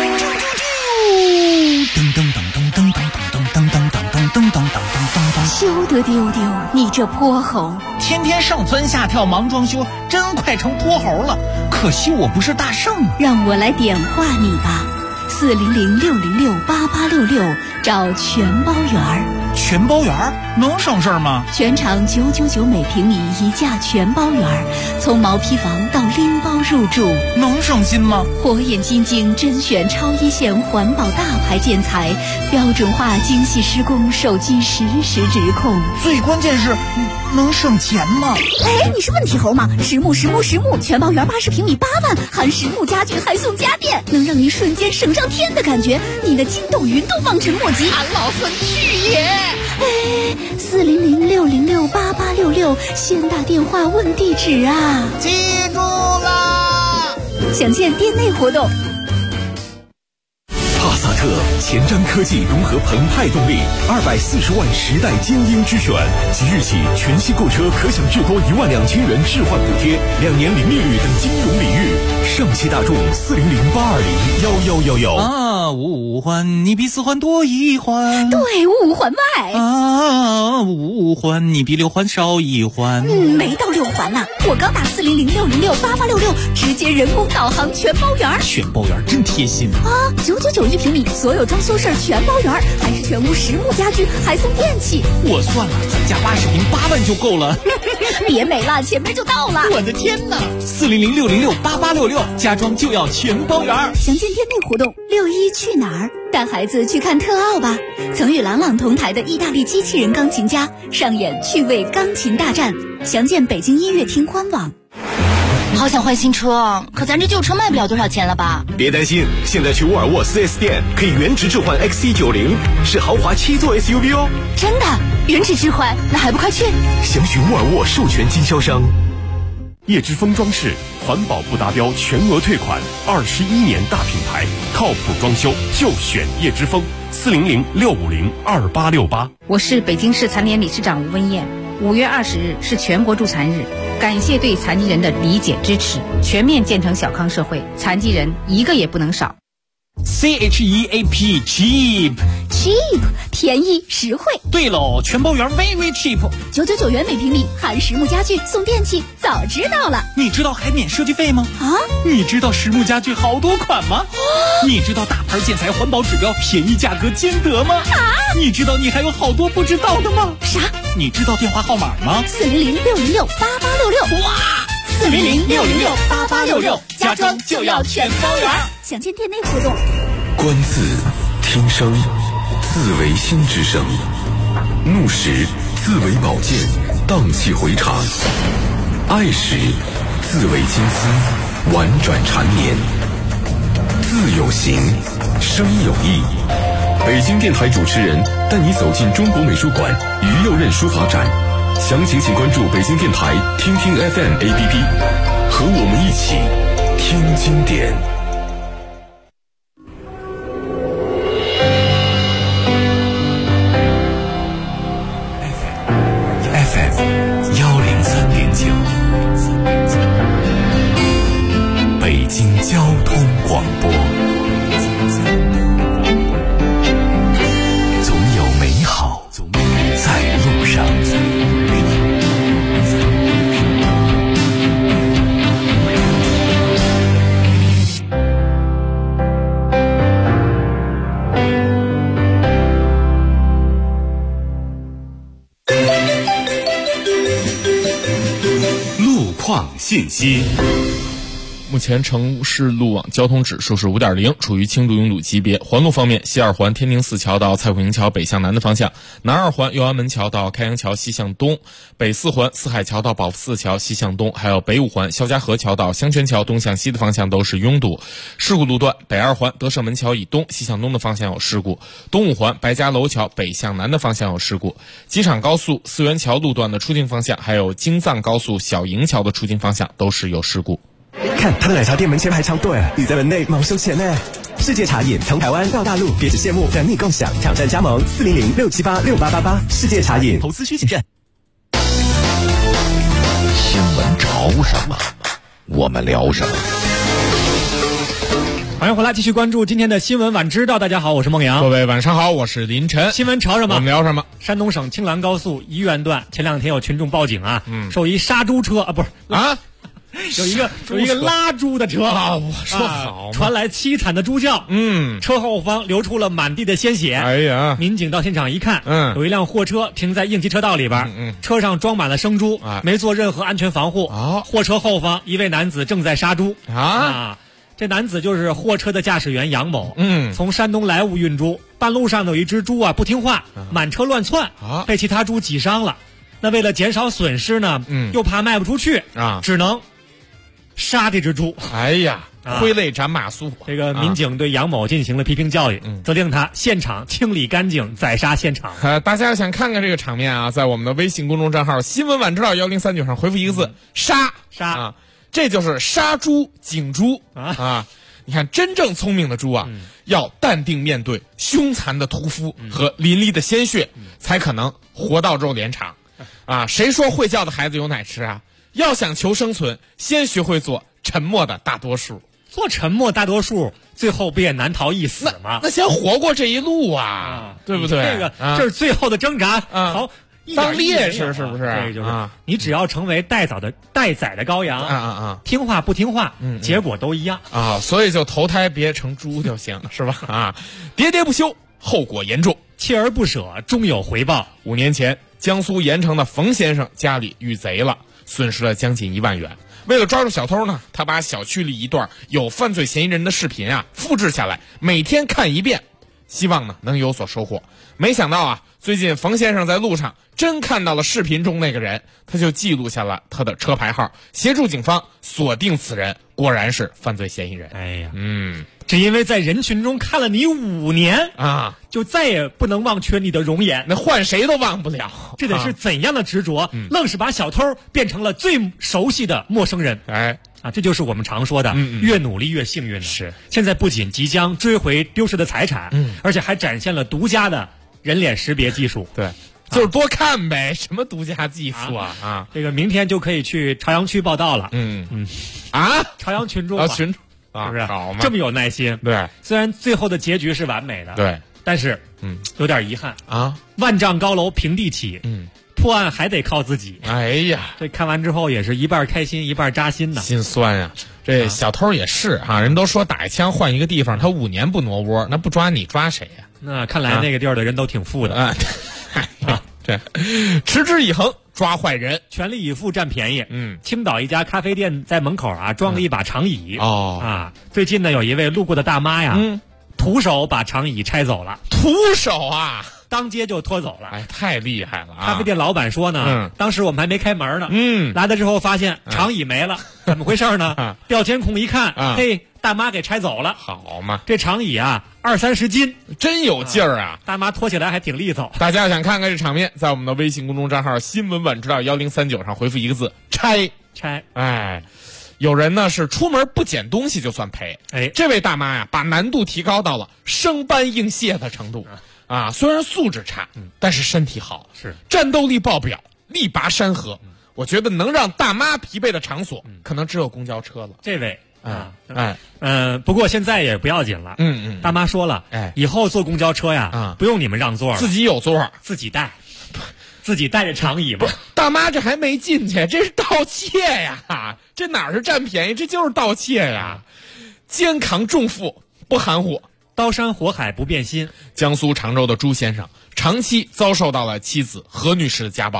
噔噔噔噔噔噔噔噔噔噔噔噔噔噔噔。 羞得丢丢，你这泼猴！ 天天上蹿下跳忙装修，真快成泼猴了。可惜我不是大圣啊！ 让我来点化你吧。400-606-8866，找全包园儿。 全包园儿能省事儿吗？ 全场999每平米一价全包园儿，从毛坯房到拎包入住， 能省心吗？ 火眼金睛甄选超一线环保大牌建材，标准化精细施工，手机实时指控。 最关键是能省钱吗？ 哎，你是问题猴吗？实木全包园80平米8万，含实木家具还送家电，能让你瞬间省上天的感觉，你的筋斗云都望尘莫及。 俺老孙去也！ 哎，400-606-8866，先打电话问地址啊！ 记住啦！ 详见店内活动。 帕萨特前瞻科技融合澎湃动力，240万时代精英之选。即日起，全系购车可享至多12000元置换补贴，2年零利率等金融礼遇。上汽大众400-820-1111 啊，5环你比4环多1环， 对，5环外啊，5环你比6环少1环。 没到6环呢，我刚打400-606-8866，直接人工导航全包园。 全包园真贴心啊！9991平米，所有装修事儿全包园，还是全屋实木家具，还送电器。 我算了，咱家80平8万就够了。 别美了，前面就到了。 我的天哪！400-606-8866，家装就要全包园。 详见店内活动。6·1去哪儿？带孩子去看特奥吧！曾与郎朗同台的意大利机器人钢琴家上演趣味钢琴大战，详见北京音乐厅官网。 好想换新车，可咱这旧车卖不了多少钱了吧？ 别担心，现在去沃尔沃 4S 店可以原值置换 XC90，是豪华7座 SUV 哦。 真的？原值置换？那还不快去？ 详询沃尔沃授权经销商。叶之峰装饰，环保不达标全额退款，21年大品牌，靠谱装修就选叶之峰。400-650-2868。 我是北京市残联理事长吴文艳。5月20日是全国助残日，感谢对残疾人的理解支持，全面建成小康社会，残疾人一个也不能少。 CHEAP cheap 便宜实惠。 对喽，全包园 very cheap， 999元每平米，含实木家具送电器，早知道了。 你知道还免设计费吗？ 啊？ 你知道实木家具好多款吗？你知道大牌建材环保指标，便宜价格兼得吗？ 啊？ 你知道你还有好多不知道的吗？ 啥？ 你知道电话号码吗 ？400-606-8866。 哇！400-606-8866，家装就要全包园。 详见店内活动。 观字听声，字为心之声；怒时字为宝剑，荡气回肠；爱时字为金丝，婉转缠绵。字有形，声有意。北京电台主持人带你走进中国美术馆于右任书法展，详情请关注北京电台听听 FM APP， 和我们一起听经典。北京交通广播，总有美好在路上。 创信息。 目前城市路网交通指数是 5.0， 处于轻度拥堵级别。环路方面，西二环天宁寺桥到蔡虎营桥北向南的方向，南二环右安门桥到开阳桥西向东，北四环四海桥到宝福寺桥西向东，还有北五环肖家河桥到香泉桥东向西的方向都是拥堵。事故路段，北二环德胜门桥以东西向东的方向有事故，东五环白家楼桥北向南的方向有事故，机场高速四元桥路段的出境方向，还有京藏高速小营桥的出境方向都是有事故。 看他的奶茶店门前排长队，你在门内忙收钱呢。世界茶饮从台湾到大陆，别只羡慕，等你共享，挑战加盟400-678-6888。世界茶饮，投资需谨慎。 新闻潮什么，我们聊什么。 欢迎回来，继续关注今天的新闻晚知道。大家好，我是孟阳。 各位晚上好，我是林晨。 新闻潮什么？ 我们聊什么？ 山东省青兰高速沂源段前两天有群众报警啊，说一杀猪车啊，不是啊。有一个拉猪的车啊，我说好， 传来凄惨的猪叫，车后方流出了满地的鲜血。 哎呀， 民警到现场一看，有一辆货车停在应急车道里边，车上装满了生猪，没做任何安全防护。货车后方一位男子正在杀猪这男子就是货车的驾驶员杨某，从山东莱芜运猪，半路上有一只猪不听话，满车乱窜，被其他猪挤伤了。那为了减少损失呢，又怕卖不出去只能杀这只猪。 哎呀，挥泪斩马谡。 这个民警对杨某进行了批评教育，责令他现场清理干净，宰杀现场。 大家想看看这个场面啊，在我们的微信公众账号新闻晚知道1039上回复一个字杀啊，这就是杀猪警猪啊。你看，真正聪明的猪啊，要淡定面对凶残的屠夫和淋漓的鲜血，才可能活到肉连场啊。谁说会叫的孩子有奶吃啊？要想求生存，先学会做沉默的大多数。 做沉默大多数，最后不也难逃一死吗？ 那先活过这一路啊，对不对？ 这是最后的挣扎。好， 当烈士是不是？ 这就是你只要成为待宰的羔羊听话不听话，结果都一样啊。所以就投胎别成猪就行，是吧？啊，喋喋不休，后果严重； 锲而不舍，终有回报。 5年前，江苏盐城的冯先生家里遇贼了，损失了将近1万元。为了抓住小偷呢，他把小区里一段有犯罪嫌疑人的视频复制下来，每天看一遍，希望呢能有所收获。没想到最近冯先生在路上真看到了视频中那个人，他就记录下了他的车牌号，协助警方锁定此人，果然是犯罪嫌疑人。 哎呀，只因为在人群中看了你5年就再也不能忘却你的容颜， 那换谁都忘不了。 这得是怎样的执着，愣是把小偷变成了最熟悉的陌生人。这就是我们常说的越努力越幸运。 是， 现在不仅即将追回丢失的财产，而且还展现了独家的人脸识别技术。 对，就是多看呗，什么独家技术这个明天就可以去朝阳区报道了。朝阳群众群众是不是好吗？ 这么有耐心？ 对， 虽然最后的结局是完美的， 对， 但是有点遗憾万丈高楼平地起，破案还得靠自己。 哎呀， 这看完之后也是一半开心一半扎心呐， 心酸呀。这小偷也是人都说打一枪换一个地方，他5年不挪窝，那不抓你抓谁呀？ 那看来那个地儿的人都挺富的对，持之以恒抓坏人， 全力以赴占便宜。青岛一家咖啡店在门口装了一把长椅。最近呢，有一位路过的大妈徒手把长椅拆走了。 徒手当街就拖走了。 哎，太厉害了咖啡店老板说呢，当时我们还没开门呢。来了之后发现长椅没了，怎么回事呢？调监控一看，嘿，大妈给拆走了。 好嘛， 这长椅20-30斤， 真有劲儿啊！ 大妈拖起来还挺利索。 大家想看看这场面，在我们的微信公众账号新闻晚知道1039上回复一个字拆。哎，有人呢是出门不捡东西就算赔。这位大妈把难度提高到了生搬硬卸的程度。虽然素质差，但是身体好， 是战斗力爆表，力拔山河。我觉得能让大妈疲惫的场所，可能只有公交车了。 这位不过现在也不要紧了。大妈说了，以后坐公交车不用你们让座了， 自己有座， 自己带，自己带着长椅吧。 大妈这还没进去，这是盗窃呀！这哪是占便宜，这就是盗窃呀！肩扛重负不含糊。 刀山火海不变心。 江苏常州的朱先生长期遭受到了妻子何女士的家暴，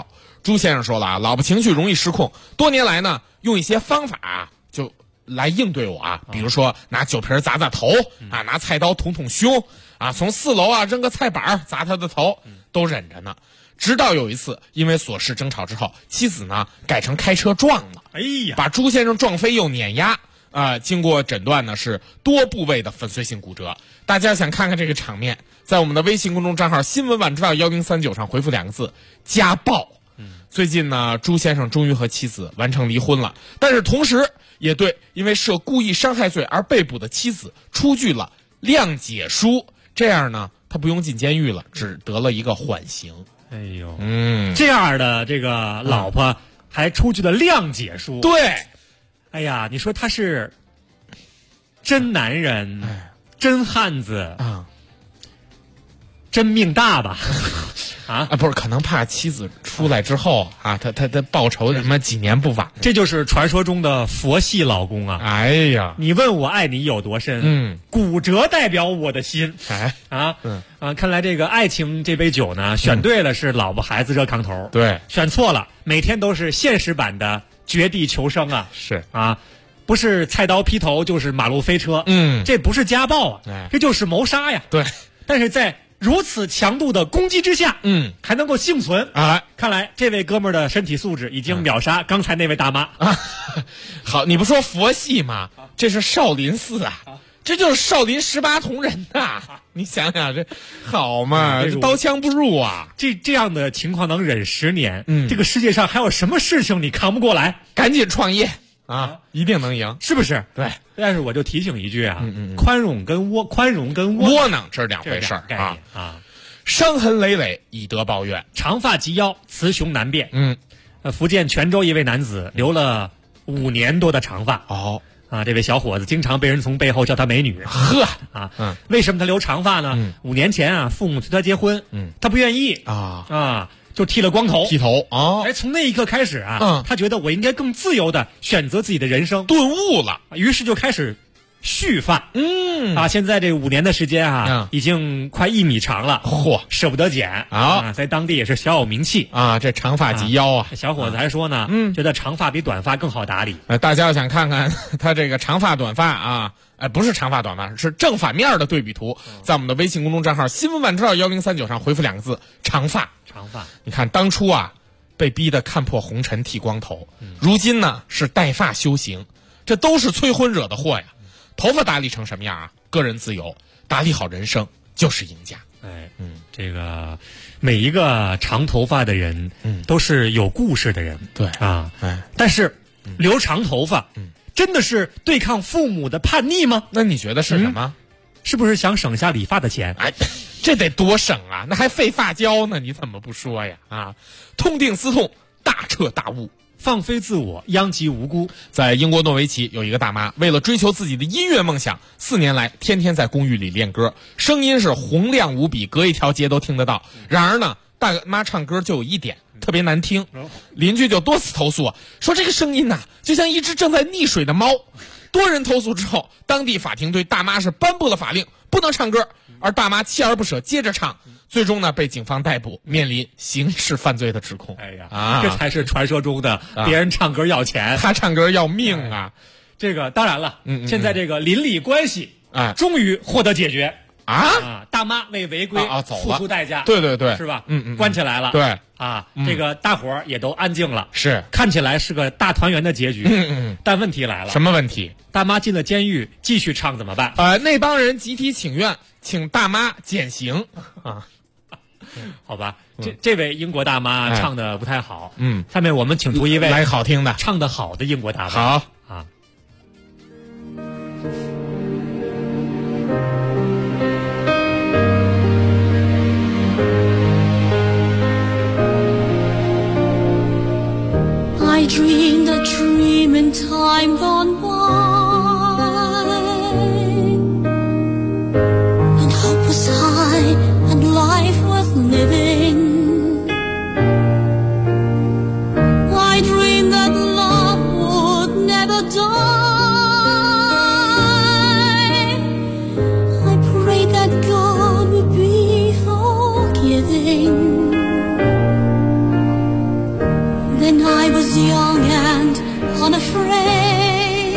朱先生说了啊，老婆情绪容易失控，多年来呢，用一些方法就来应对我啊，比如说拿酒瓶砸砸头啊，拿菜刀捅胸啊，从4楼扔个菜板砸他的头，都忍着呢。直到有一次，因为琐事争吵之后，妻子呢改成开车撞了， 哎呀， 把朱先生撞飞又碾压。经过诊断呢是多部位的粉碎性骨折。大家想看看这个场面，在我们的微信公众账号新闻晚知道1039上回复2个字家暴。最近呢，朱先生终于和妻子完成离婚了，但是同时也对因为涉故意伤害罪而被捕的妻子出具了谅解书，这样呢他不用进监狱了，只得了一个缓刑。 哎呦，这样的这个老婆还出具了谅解书。 对， 哎呀，你说他是真男人，真汉子啊，真命大吧？ 不是，可能怕妻子出来之后他报仇什么几年不晚。 这就是传说中的佛系老公啊！ 哎呀， 你问我爱你有多深？骨折代表我的心。看来这个爱情这杯酒呢，选对了是老婆孩子热炕头， 对， 选错了每天都是现实版的绝地求生啊！ 是啊，不是菜刀劈头就是马路飞车，这不是家暴啊，这就是谋杀呀！ 对， 但是在如此强度的攻击之下，还能够幸存啊！看来这位哥们儿的身体素质已经秒杀刚才那位大妈啊！好，你不说佛系吗？这是少林寺啊，这就是少林18铜人呐！你想想这好嘛，这刀枪不入啊！ 这样的情况能忍10年，这个世界上还有什么事情你扛不过来？ 赶紧创业啊，一定能赢， 是不是？ 对。 但是我就提醒一句啊，宽容跟窝囊这是两回事儿啊！ 伤痕累累，以德报怨， 长发及腰，雌雄难辨。福建泉州一位男子留了5年多的长发。这位小伙子经常被人从背后叫他美女。为什么他留长发呢？5年前父母催他结婚，他不愿意就剃了光头，从那一刻开始他觉得我应该更自由的选择自己的人生， 顿悟了， 于是就开始蓄发。现在这5年的时间已经快1米长了，舍不得剪在当地也是小有名气这长发及腰啊。 小伙子还说呢，觉得长发比短发更好打理。 大家要想看看他这个长发短发不是长发短发，是正反面的对比图，在我们的微信公众账号新闻晚知道1039上回复2个字长发。你看当初被逼得看破红尘剃光头，如今呢是带发修行，这都是催婚惹的祸呀。头发打理成什么样个人自由，打理好人生就是赢家。 这个每一个长头发的人都是有故事的人。 对但是留长头发真的是对抗父母的叛逆吗？ 那你觉得是什么？ 是不是想省下理发的钱？ 这得多省啊，那还费发胶呢，你怎么不说呀？痛定思痛，大彻大悟， 放飞自我，殃及无辜。 在英国诺维奇有一个大妈，为了追求自己的音乐梦想，4年来天天在公寓里练歌，声音是洪亮无比，隔一条街都听得到。然而呢，大妈唱歌就有一点特别难听，邻居就多次投诉说这个声音就像一只正在溺水的猫。多人投诉之后，当地法庭对大妈是颁布了法令，不能唱歌，而大妈锲而不舍接着唱，最终呢被警方逮捕，面临刑事犯罪的指控。 这才是传说中的别人唱歌要钱， 他唱歌要命啊！ 这个当然了，现在这个邻里关系终于获得解决大妈为违规付出代价， 对， 是吧？关起来了， 对这个大伙儿也都安静了， 是看起来是个大团圆的结局。但问题来了， 什么问题？ 大妈进了监狱，继续唱怎么办？ 那帮人集体请愿，请大妈减刑好吧，这位英国大妈唱的不太好。下面我们请出一位来好听的， 唱得好的英国大妈。 好 I dreamed a dream in time gone by, and hope was high and life worth living. I dreamed that love would never die. I prayed that God would be forgiving. unafraid.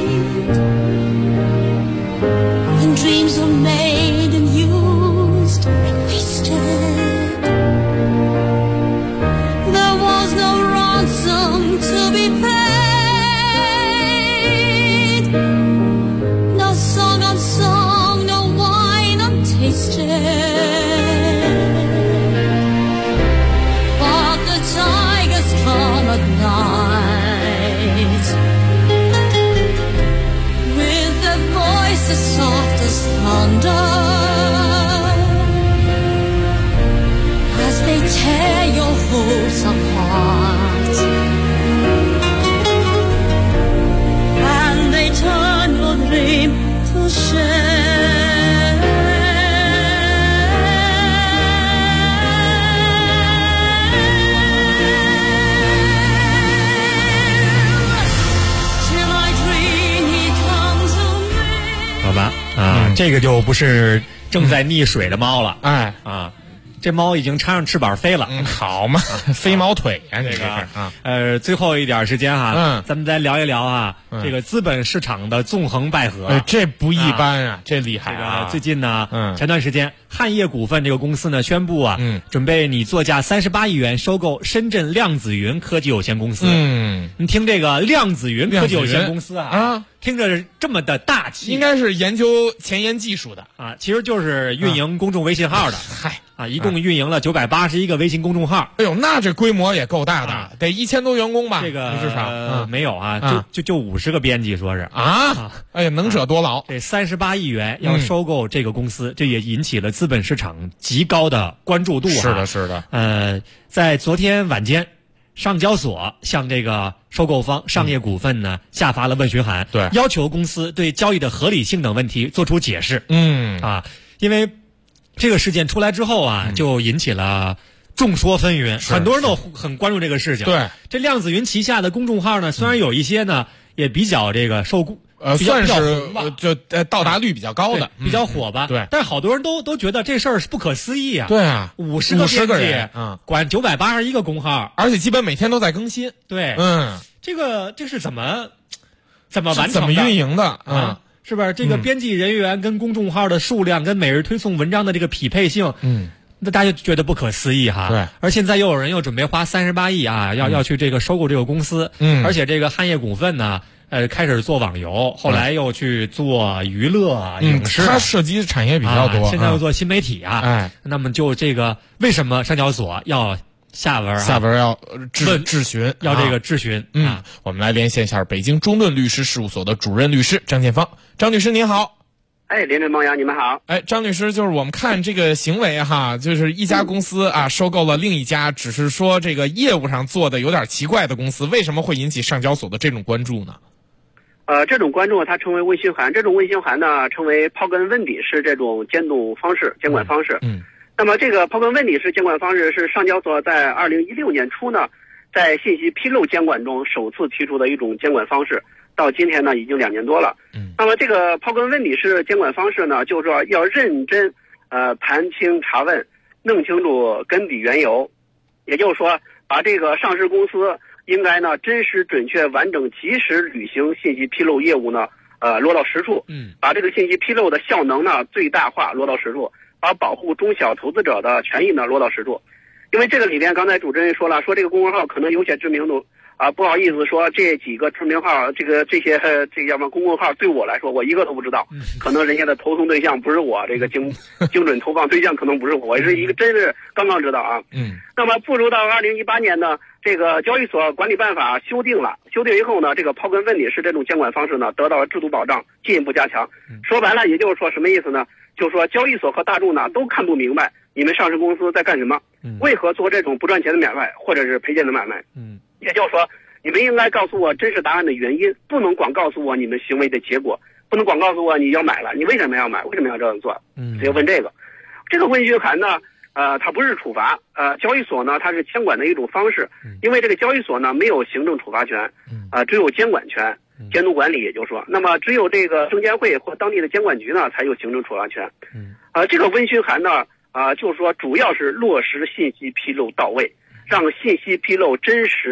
When dreams were made and used and wasted, there was no ransom to be paid. No song unsung, no wine untasted. But the tigers come at night with their voices soft as thunder, as they tear your hopes apart, and they turn your dream to shame. 这个就不是正在溺水的猫了，这猫已经插上翅膀飞了， 好嘛，飞毛腿呀，这个啊。最后一点时间哈，咱们再聊一聊啊，这个资本市场的纵横捭阖， 这不一般啊，这厉害啊！最近呢，前段时间汉业股份这个公司呢宣布啊，准备拟作价38亿元收购深圳量子云科技有限公司。你听这个量子云科技有限公司啊，听着这么的大气， 应该是研究前沿技术的啊，其实就是运营公众微信号的。 嗨。 一共运营了981个微信公众号。 哎呦，那这规模也够大的，得1000多员工吧？ 这个至少没有啊，就50个编辑，说是啊。哎呀，能者多劳。 这38亿元要收购这个公司，这也引起了资本市场极高的关注度啊。 是的，是的。 在昨天晚间，上交所向这个收购方上业股份呢下发了问询函， 对， 要求公司对交易的合理性等问题做出解释。因为这个事件出来之后啊，就引起了众说纷纭，很多人都很关注这个事情。 对， 这量子云旗下的公众号呢，虽然有一些呢也比较这个算是就到达率比较高的， 比较火吧。 对， 但是好多人都觉得这事儿是不可思议啊。 对啊 ，50 个人管981个公号， 而且基本每天都在更新。 对，这是怎么完成的？ 怎么运营的啊？是不是这个编辑人员跟公众号的数量跟每日推送文章的这个匹配性？那大家就觉得不可思议哈。 对， 而现在又有人又准备花38亿啊，要去这个收购这个公司。而且这个汉业股份呢，开始做网游，后来又去做娱乐、影视， 它涉及产业比较多。 现在又做新媒体啊。那么就这个为什么上交所要下文要质询， 要这个质询啊？ 我们来连线一下北京中盾律师事务所的主任律师张建芳。张律师您好。 连着猫阳，你们好。 张律师，就是我们看这个行为哈，就是一家公司啊收购了另一家，只是说这个业务上做的有点奇怪的公司，为什么会引起上交所的这种关注呢？ 这种关注它称为问询函，这种问询函呢称为刨根问底式这种监管方式。那么这个刨根问底式监管方式是上交所在2016年初呢，在信息披露监管中首次提出的一种监管方式，到今天呢已经2年多了。那么这个刨根问底式监管方式呢，就是说要认真盘清查问，弄清楚根底缘由，也就是说把这个上市公司应该呢真实准确完整及时履行信息披露业务呢落到实处。把这个信息披露的效能呢最大化落到实处，把保护中小投资者的权益呢落到实处。因为这个里面刚才主持人说了，说这个公众号可能有些知名度不好意思说这几个知名号，这些叫什么公众号对我来说我一个都不知道，可能人家的投送对象不是我，这个精准投放对象可能不是我是一个真是刚刚知道啊。那么不如到2018年呢，这个交易所管理办法修订以后呢，这个刨根问底式这种监管方式呢得到了制度保障，进一步加强。说白了，也就是说什么意思呢？就是说交易所和大众呢都看不明白你们上市公司在干什么，为何做这种不赚钱的买卖或者是赔钱的买卖。也就是说你们应该告诉我真实答案的原因，不能光告诉我你们行为的结果，不能光告诉我你要买了，你为什么要买，为什么要这样做。只有问这个问询函呢它不是处罚，交易所呢它是监管的一种方式，因为这个交易所呢没有行政处罚权，只有监管权，监督管理。也就是说，那么只有这个证监会或当地的监管局呢才有行政处罚权。这个问询函呢就是说主要是落实信息披露到位，让信息披露真实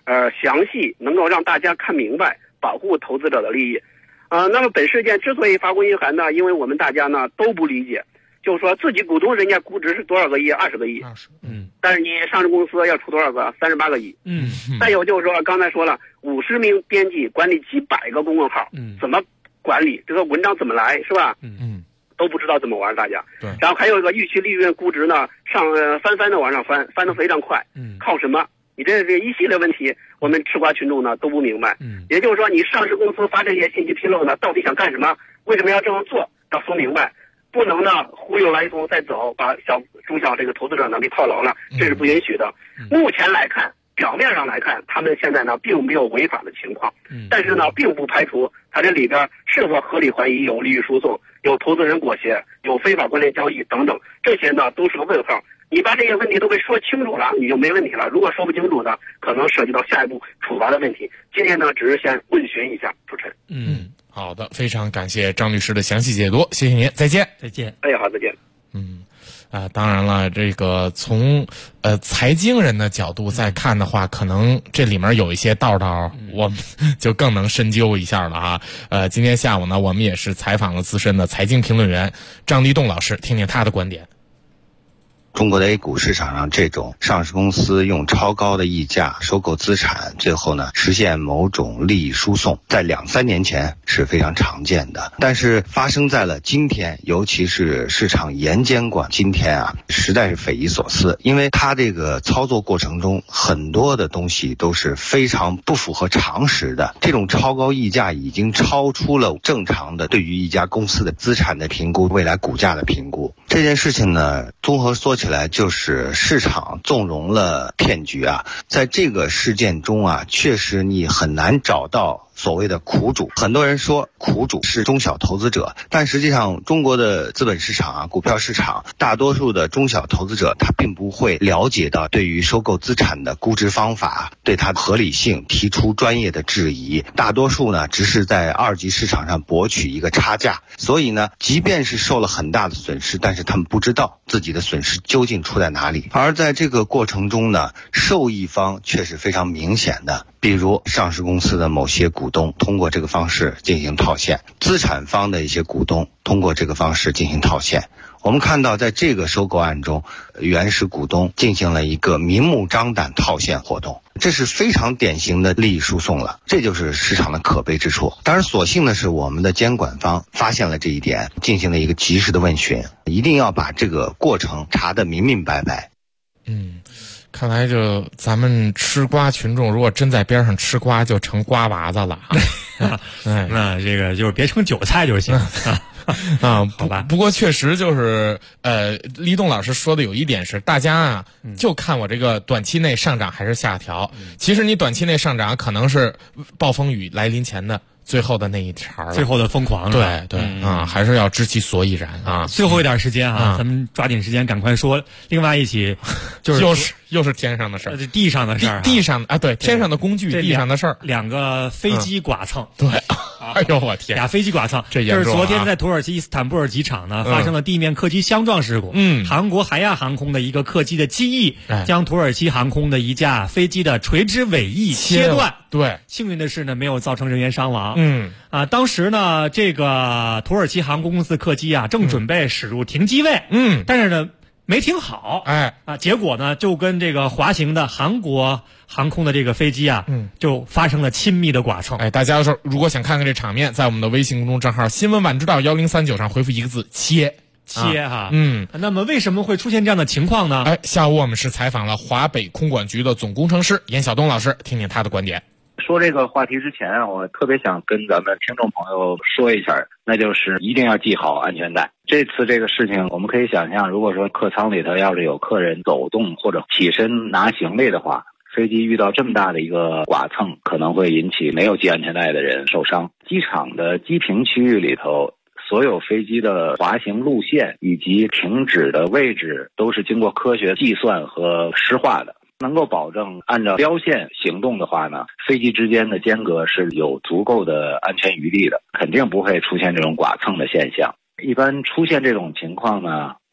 详细，能够让大家看明白，保护投资者的利益。那么本事件之所以发公益函呢，因为我们大家呢都不理解，就是说自己股东人家估值是多少个亿，20个亿，但是你上市公司要出多少个，38个亿，再有就是说刚才说了，50名编辑管理几百个公众号，怎么管理这个文章怎么来是吧？都不知道怎么玩，大家。对。然后还有一个预期利润估值呢，翻的往上翻得非常快。靠什么？你这一系列问题，我们吃瓜群众呢都不明白。也就是说，你上市公司发这些信息披露呢，到底想干什么？为什么要这样做？要说明白，不能呢忽悠来风再走，把中小这个投资者呢给套牢了，这是不允许的。目前来看。表面上来看，他们现在呢并没有违法的情况，但是呢并不排除它这里边是否合理怀疑有利益输送、有投资人裹挟、有非法关联交易等等，这些呢都是个问号。你把这些问题都给说清楚了，你就没问题了。如果说不清楚呢，可能涉及到下一步处罚的问题。今天呢只是先问询一下，主持人。 好的，非常感谢张律师的详细解读，谢谢您，再见。 再见。 哎，好，再见。 当然了，这个从财经人的角度再看的话，可能这里面有一些道我们就更能深究一下了哈。今天下午呢，我们也是采访了资深的财经评论员张立栋老师，听听他的观点。 中国的 A 股市场上，这种上市公司用超高的溢价收购资产，最后呢实现某种利益输送，在2-3年前是非常常见的。但是发生在了今天，尤其是市场严监管，今天啊实在是匪夷所思。因为它这个操作过程中，很多的东西都是非常不符合常识的。这种超高溢价已经超出了正常的对于一家公司的资产的评估、未来股价的评估。这件事情呢，综合说起来就是市场纵容了骗局啊。在这个事件中啊，确实你很难找到所谓的苦主。很多人说苦主是中小投资者，但实际上中国的资本市场啊，股票市场，大多数的中小投资者他并不会了解到对于收购资产的估值方法，对它的合理性提出专业的质疑。大多数呢只是在二级市场上博取一个差价，所以呢即便是受了很大的损失，但是他们不知道自己的损失究竟出在哪里。而在这个过程中呢，受益方却是非常明显的，比如上市公司的某些股东通过这个方式进行套现，资产方的一些股东通过这个方式进行套现。我们看到在这个收购案中，原始股东进行了一个明目张胆套现活动，这是非常典型的利益输送了，这就是市场的可悲之处。当然所幸的是，我们的监管方发现了这一点，进行了一个及时的问询，一定要把这个过程查得明明白白。 看来这咱们吃瓜群众，如果真在边上吃瓜，就成瓜娃子了。 那这个就是别成韭菜就行好吧。不过确实就是立栋老师说的有一点是，大家啊就看我这个短期内上涨还是下调。其实你短期内上涨可能是暴风雨来临前的最后的那一条， 最后的疯狂。 对还是要知其所以然啊。 最后一点时间咱们抓紧时间赶快说另外一起，就是又是天上的事儿， 地上的事儿， 地上的对，天上的工具，地上的事儿。 2个飞机剐蹭， 对，哎呦我天 ，2飞机剐蹭， 这严重啊！ 就是昨天在土耳其伊斯坦布尔机场呢发生了地面客机相撞事故。韩国海亚航空的一个客机的机翼将土耳其航空的一架飞机的垂直尾翼切断。 对， 幸运的是呢，没有造成人员伤亡。当时呢，这个土耳其航空公司客机啊正准备驶入停机位，但是呢没停好，结果呢就跟这个滑行的韩国航空的这个飞机啊，就发生了亲密的剐蹭。 大家说如果想看看这场面，在我们的微信公众账号新闻晚知道1039上回复一个字切哈。那么为什么会出现这样的情况呢？ 下午我们是采访了华北空管局的总工程师严晓东老师，听听他的观点。 说这个话题之前啊，我特别想跟咱们听众朋友说一下，那就是一定要系好安全带。这次这个事情，我们可以想象，如果说客舱里头要是有客人走动或者起身拿行李的话，飞机遇到这么大的一个剐蹭，可能会引起没有系安全带的人受伤。机场的机坪区域里头，所有飞机的滑行路线以及停止的位置都是经过科学计算和实化的。能够保证按照标线行动的话呢，飞机之间的间隔是有足够的安全余地的，肯定不会出现这种剐蹭的现象。一般出现这种情况呢，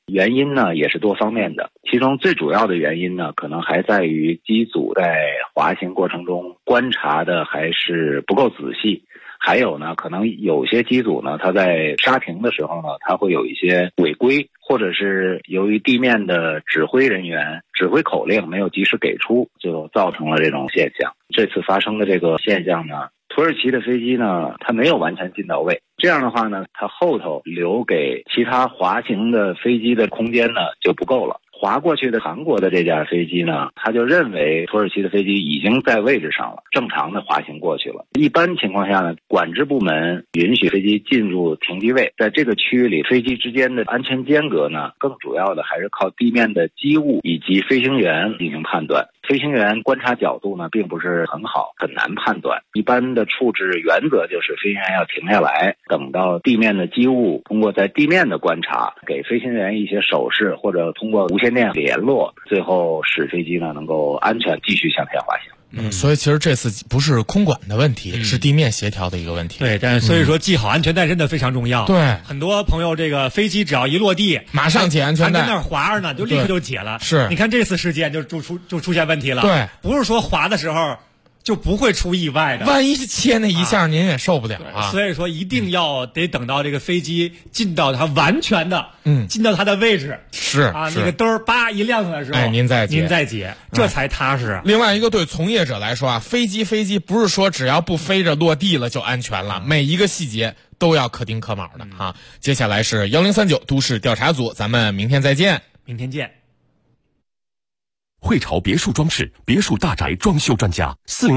原因呢也是多方面的，其中最主要的原因呢，可能还在于机组在滑行过程中观察的还是不够仔细。还有呢，可能有些机组呢，它在刹停的时候呢，它会有一些违规，或者是由于地面的指挥人员指挥口令没有及时给出，就造成了这种现象。这次发生的这个现象呢，土耳其的飞机呢，它没有完全进到位，这样的话呢，它后头留给其他滑行的飞机的空间呢就不够了。滑过去的韩国的这架飞机呢，他就认为土耳其的飞机已经在位置上了，正常的滑行过去了。一般情况下呢，管制部门允许飞机进入停机位，在这个区域里，飞机之间的安全间隔呢，更主要的还是靠地面的机务以及飞行员进行判断。飞行员观察角度呢，并不是很好，很难判断。一般的处置原则就是飞行员要停下来，等到地面的机务通过在地面的观察，给飞行员一些手势，或者通过无线电联络，最后使飞机呢能够安全继续向前滑行。 所以其实这次不是空管的问题，是地面协调的一个问题。 对，但所以说系好安全带真的非常重要。 对， 很多朋友这个飞机只要一落地， 马上解安全带， 还在那儿滑着呢，就立刻就解了。 是， 你看这次事件就出现问题了。 对， 不是说滑的时候就不会出意外的， 万一切那一下您也受不了啊！ 所以说一定要得等到这个飞机进到它完全的，进到它的位置， 是啊，那个灯儿叭一亮的时候， 您再解，这才踏实。 另外一个对从业者来说啊，飞机不是说只要不飞着落地了就安全了，每一个细节都要可丁可卯的哈。接下来是1039都市调查组，咱们明天再见。 明天见。 汇潮别墅装饰别墅大宅装修专家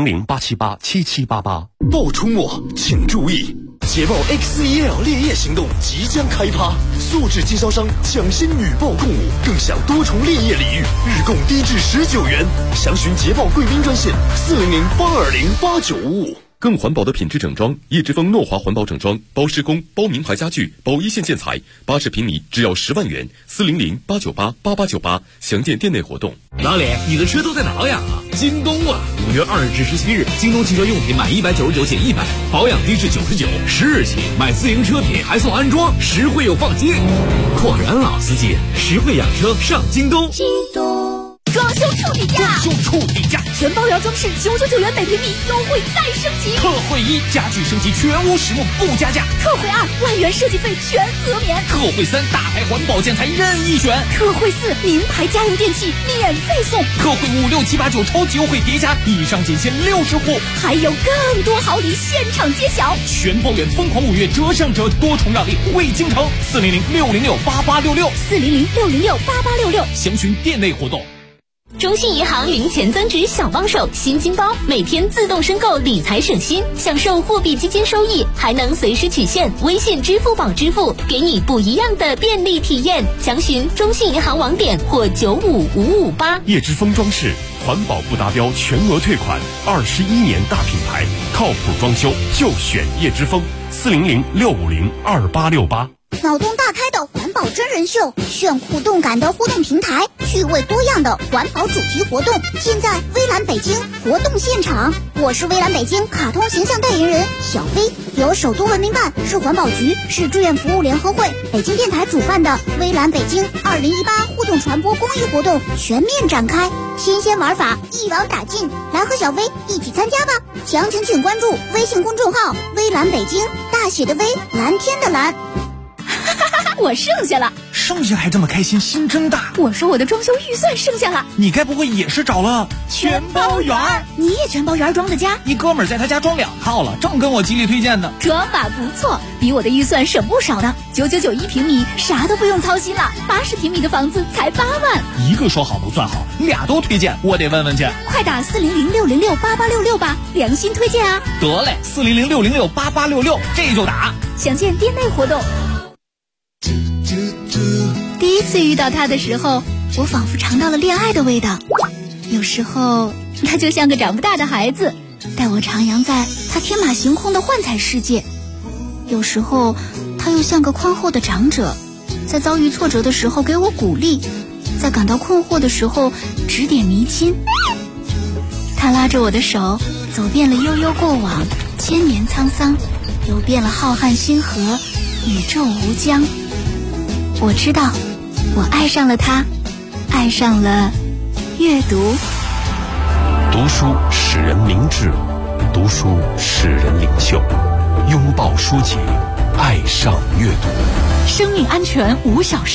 ，400-878-7788。 报出没请注意，捷豹 XEL 烈焰行动即将开趴，素质经销商抢先女报共舞，更享多重烈焰礼遇，日供低至19元。详询捷豹贵宾专线400-820-8955。 更环保的品质整装，叶之峰诺华环保整装，包施工、包名牌家具、包一线建材，80平米只要10万元，400-898-8898，详见店内活动。 老李，你的车都在哪呀？京东啊！5月20至17日，京东汽车用品满199减100，保养低至99，10日起买自营车品还送安装，实惠又放心。果然老司机，实惠养车上京东。 京东装修处底价，全包圆装饰999元每平米，优惠再升级。 特惠1，家具升级全屋实木不加价。 特惠2，万元设计费全额免。 特惠3，大牌环保建材任意选。 特惠4，名牌家用电器免费送。 特惠5、6、7、8、9超级优惠叠加，以上仅限60户， 还有更多好礼现场揭晓。 全包圆疯狂5月折上折，多重让利惠京城，400-606-8866，400-606-8866，详询店内活动。 中信银行零钱增值小帮手新金包，每天自动申购理财省心，享受货币基金收益，还能随时取现，微信、支付宝支付，给你不一样的便利体验。详询中信银行网点或95558。 叶之峰装饰，环保不达标全额退款，21年大品牌，靠谱装修就选叶之峰，400-650-2868。 脑洞大开的环保真人秀，炫酷动感的互动平台，趣味多样的环保主题活动，尽在微蓝北京活动现场。我是微蓝北京卡通形象代言人小飞，由首都文明办、市环保局、市志愿服务联合会、北京电台主办的微蓝北京2018互动传播公益活动全面展开，新鲜玩法一网打尽，来和小飞一起参加吧！详情请关注微信公众号微蓝北京，大写的微，蓝天的蓝。 我剩下了， 剩下还这么开心，心真大。 我说我的装修预算剩下了， 你该不会也是找了全包圆？你也全包圆装的家？ 一哥们儿在他家装2套了，正跟我极力推荐呢。 装法不错，比我的预算省不少呢。999一平米，啥都不用操心了。80平米的房子才8万。 一个说好不算好，俩都推荐，我得问问去。 快打400-606-8866吧，良心推荐啊！ 得嘞，400-606-8866，这就打。 详见店内活动。第一次遇到他的时候，我仿佛尝到了恋爱的味道。有时候他就像个长不大的孩子，带我徜徉在他天马行空的幻彩世界。有时候他又像个宽厚的长者，在遭遇挫折的时候给我鼓励，在感到困惑的时候指点迷津。他拉着我的手，走遍了悠悠过往，千年沧桑，游遍了浩瀚星河，宇宙无疆。我知道我爱上了它，爱上了阅读。 读书使人明智，读书使人领袖。拥抱书籍，爱上阅读。 生命安全无小事。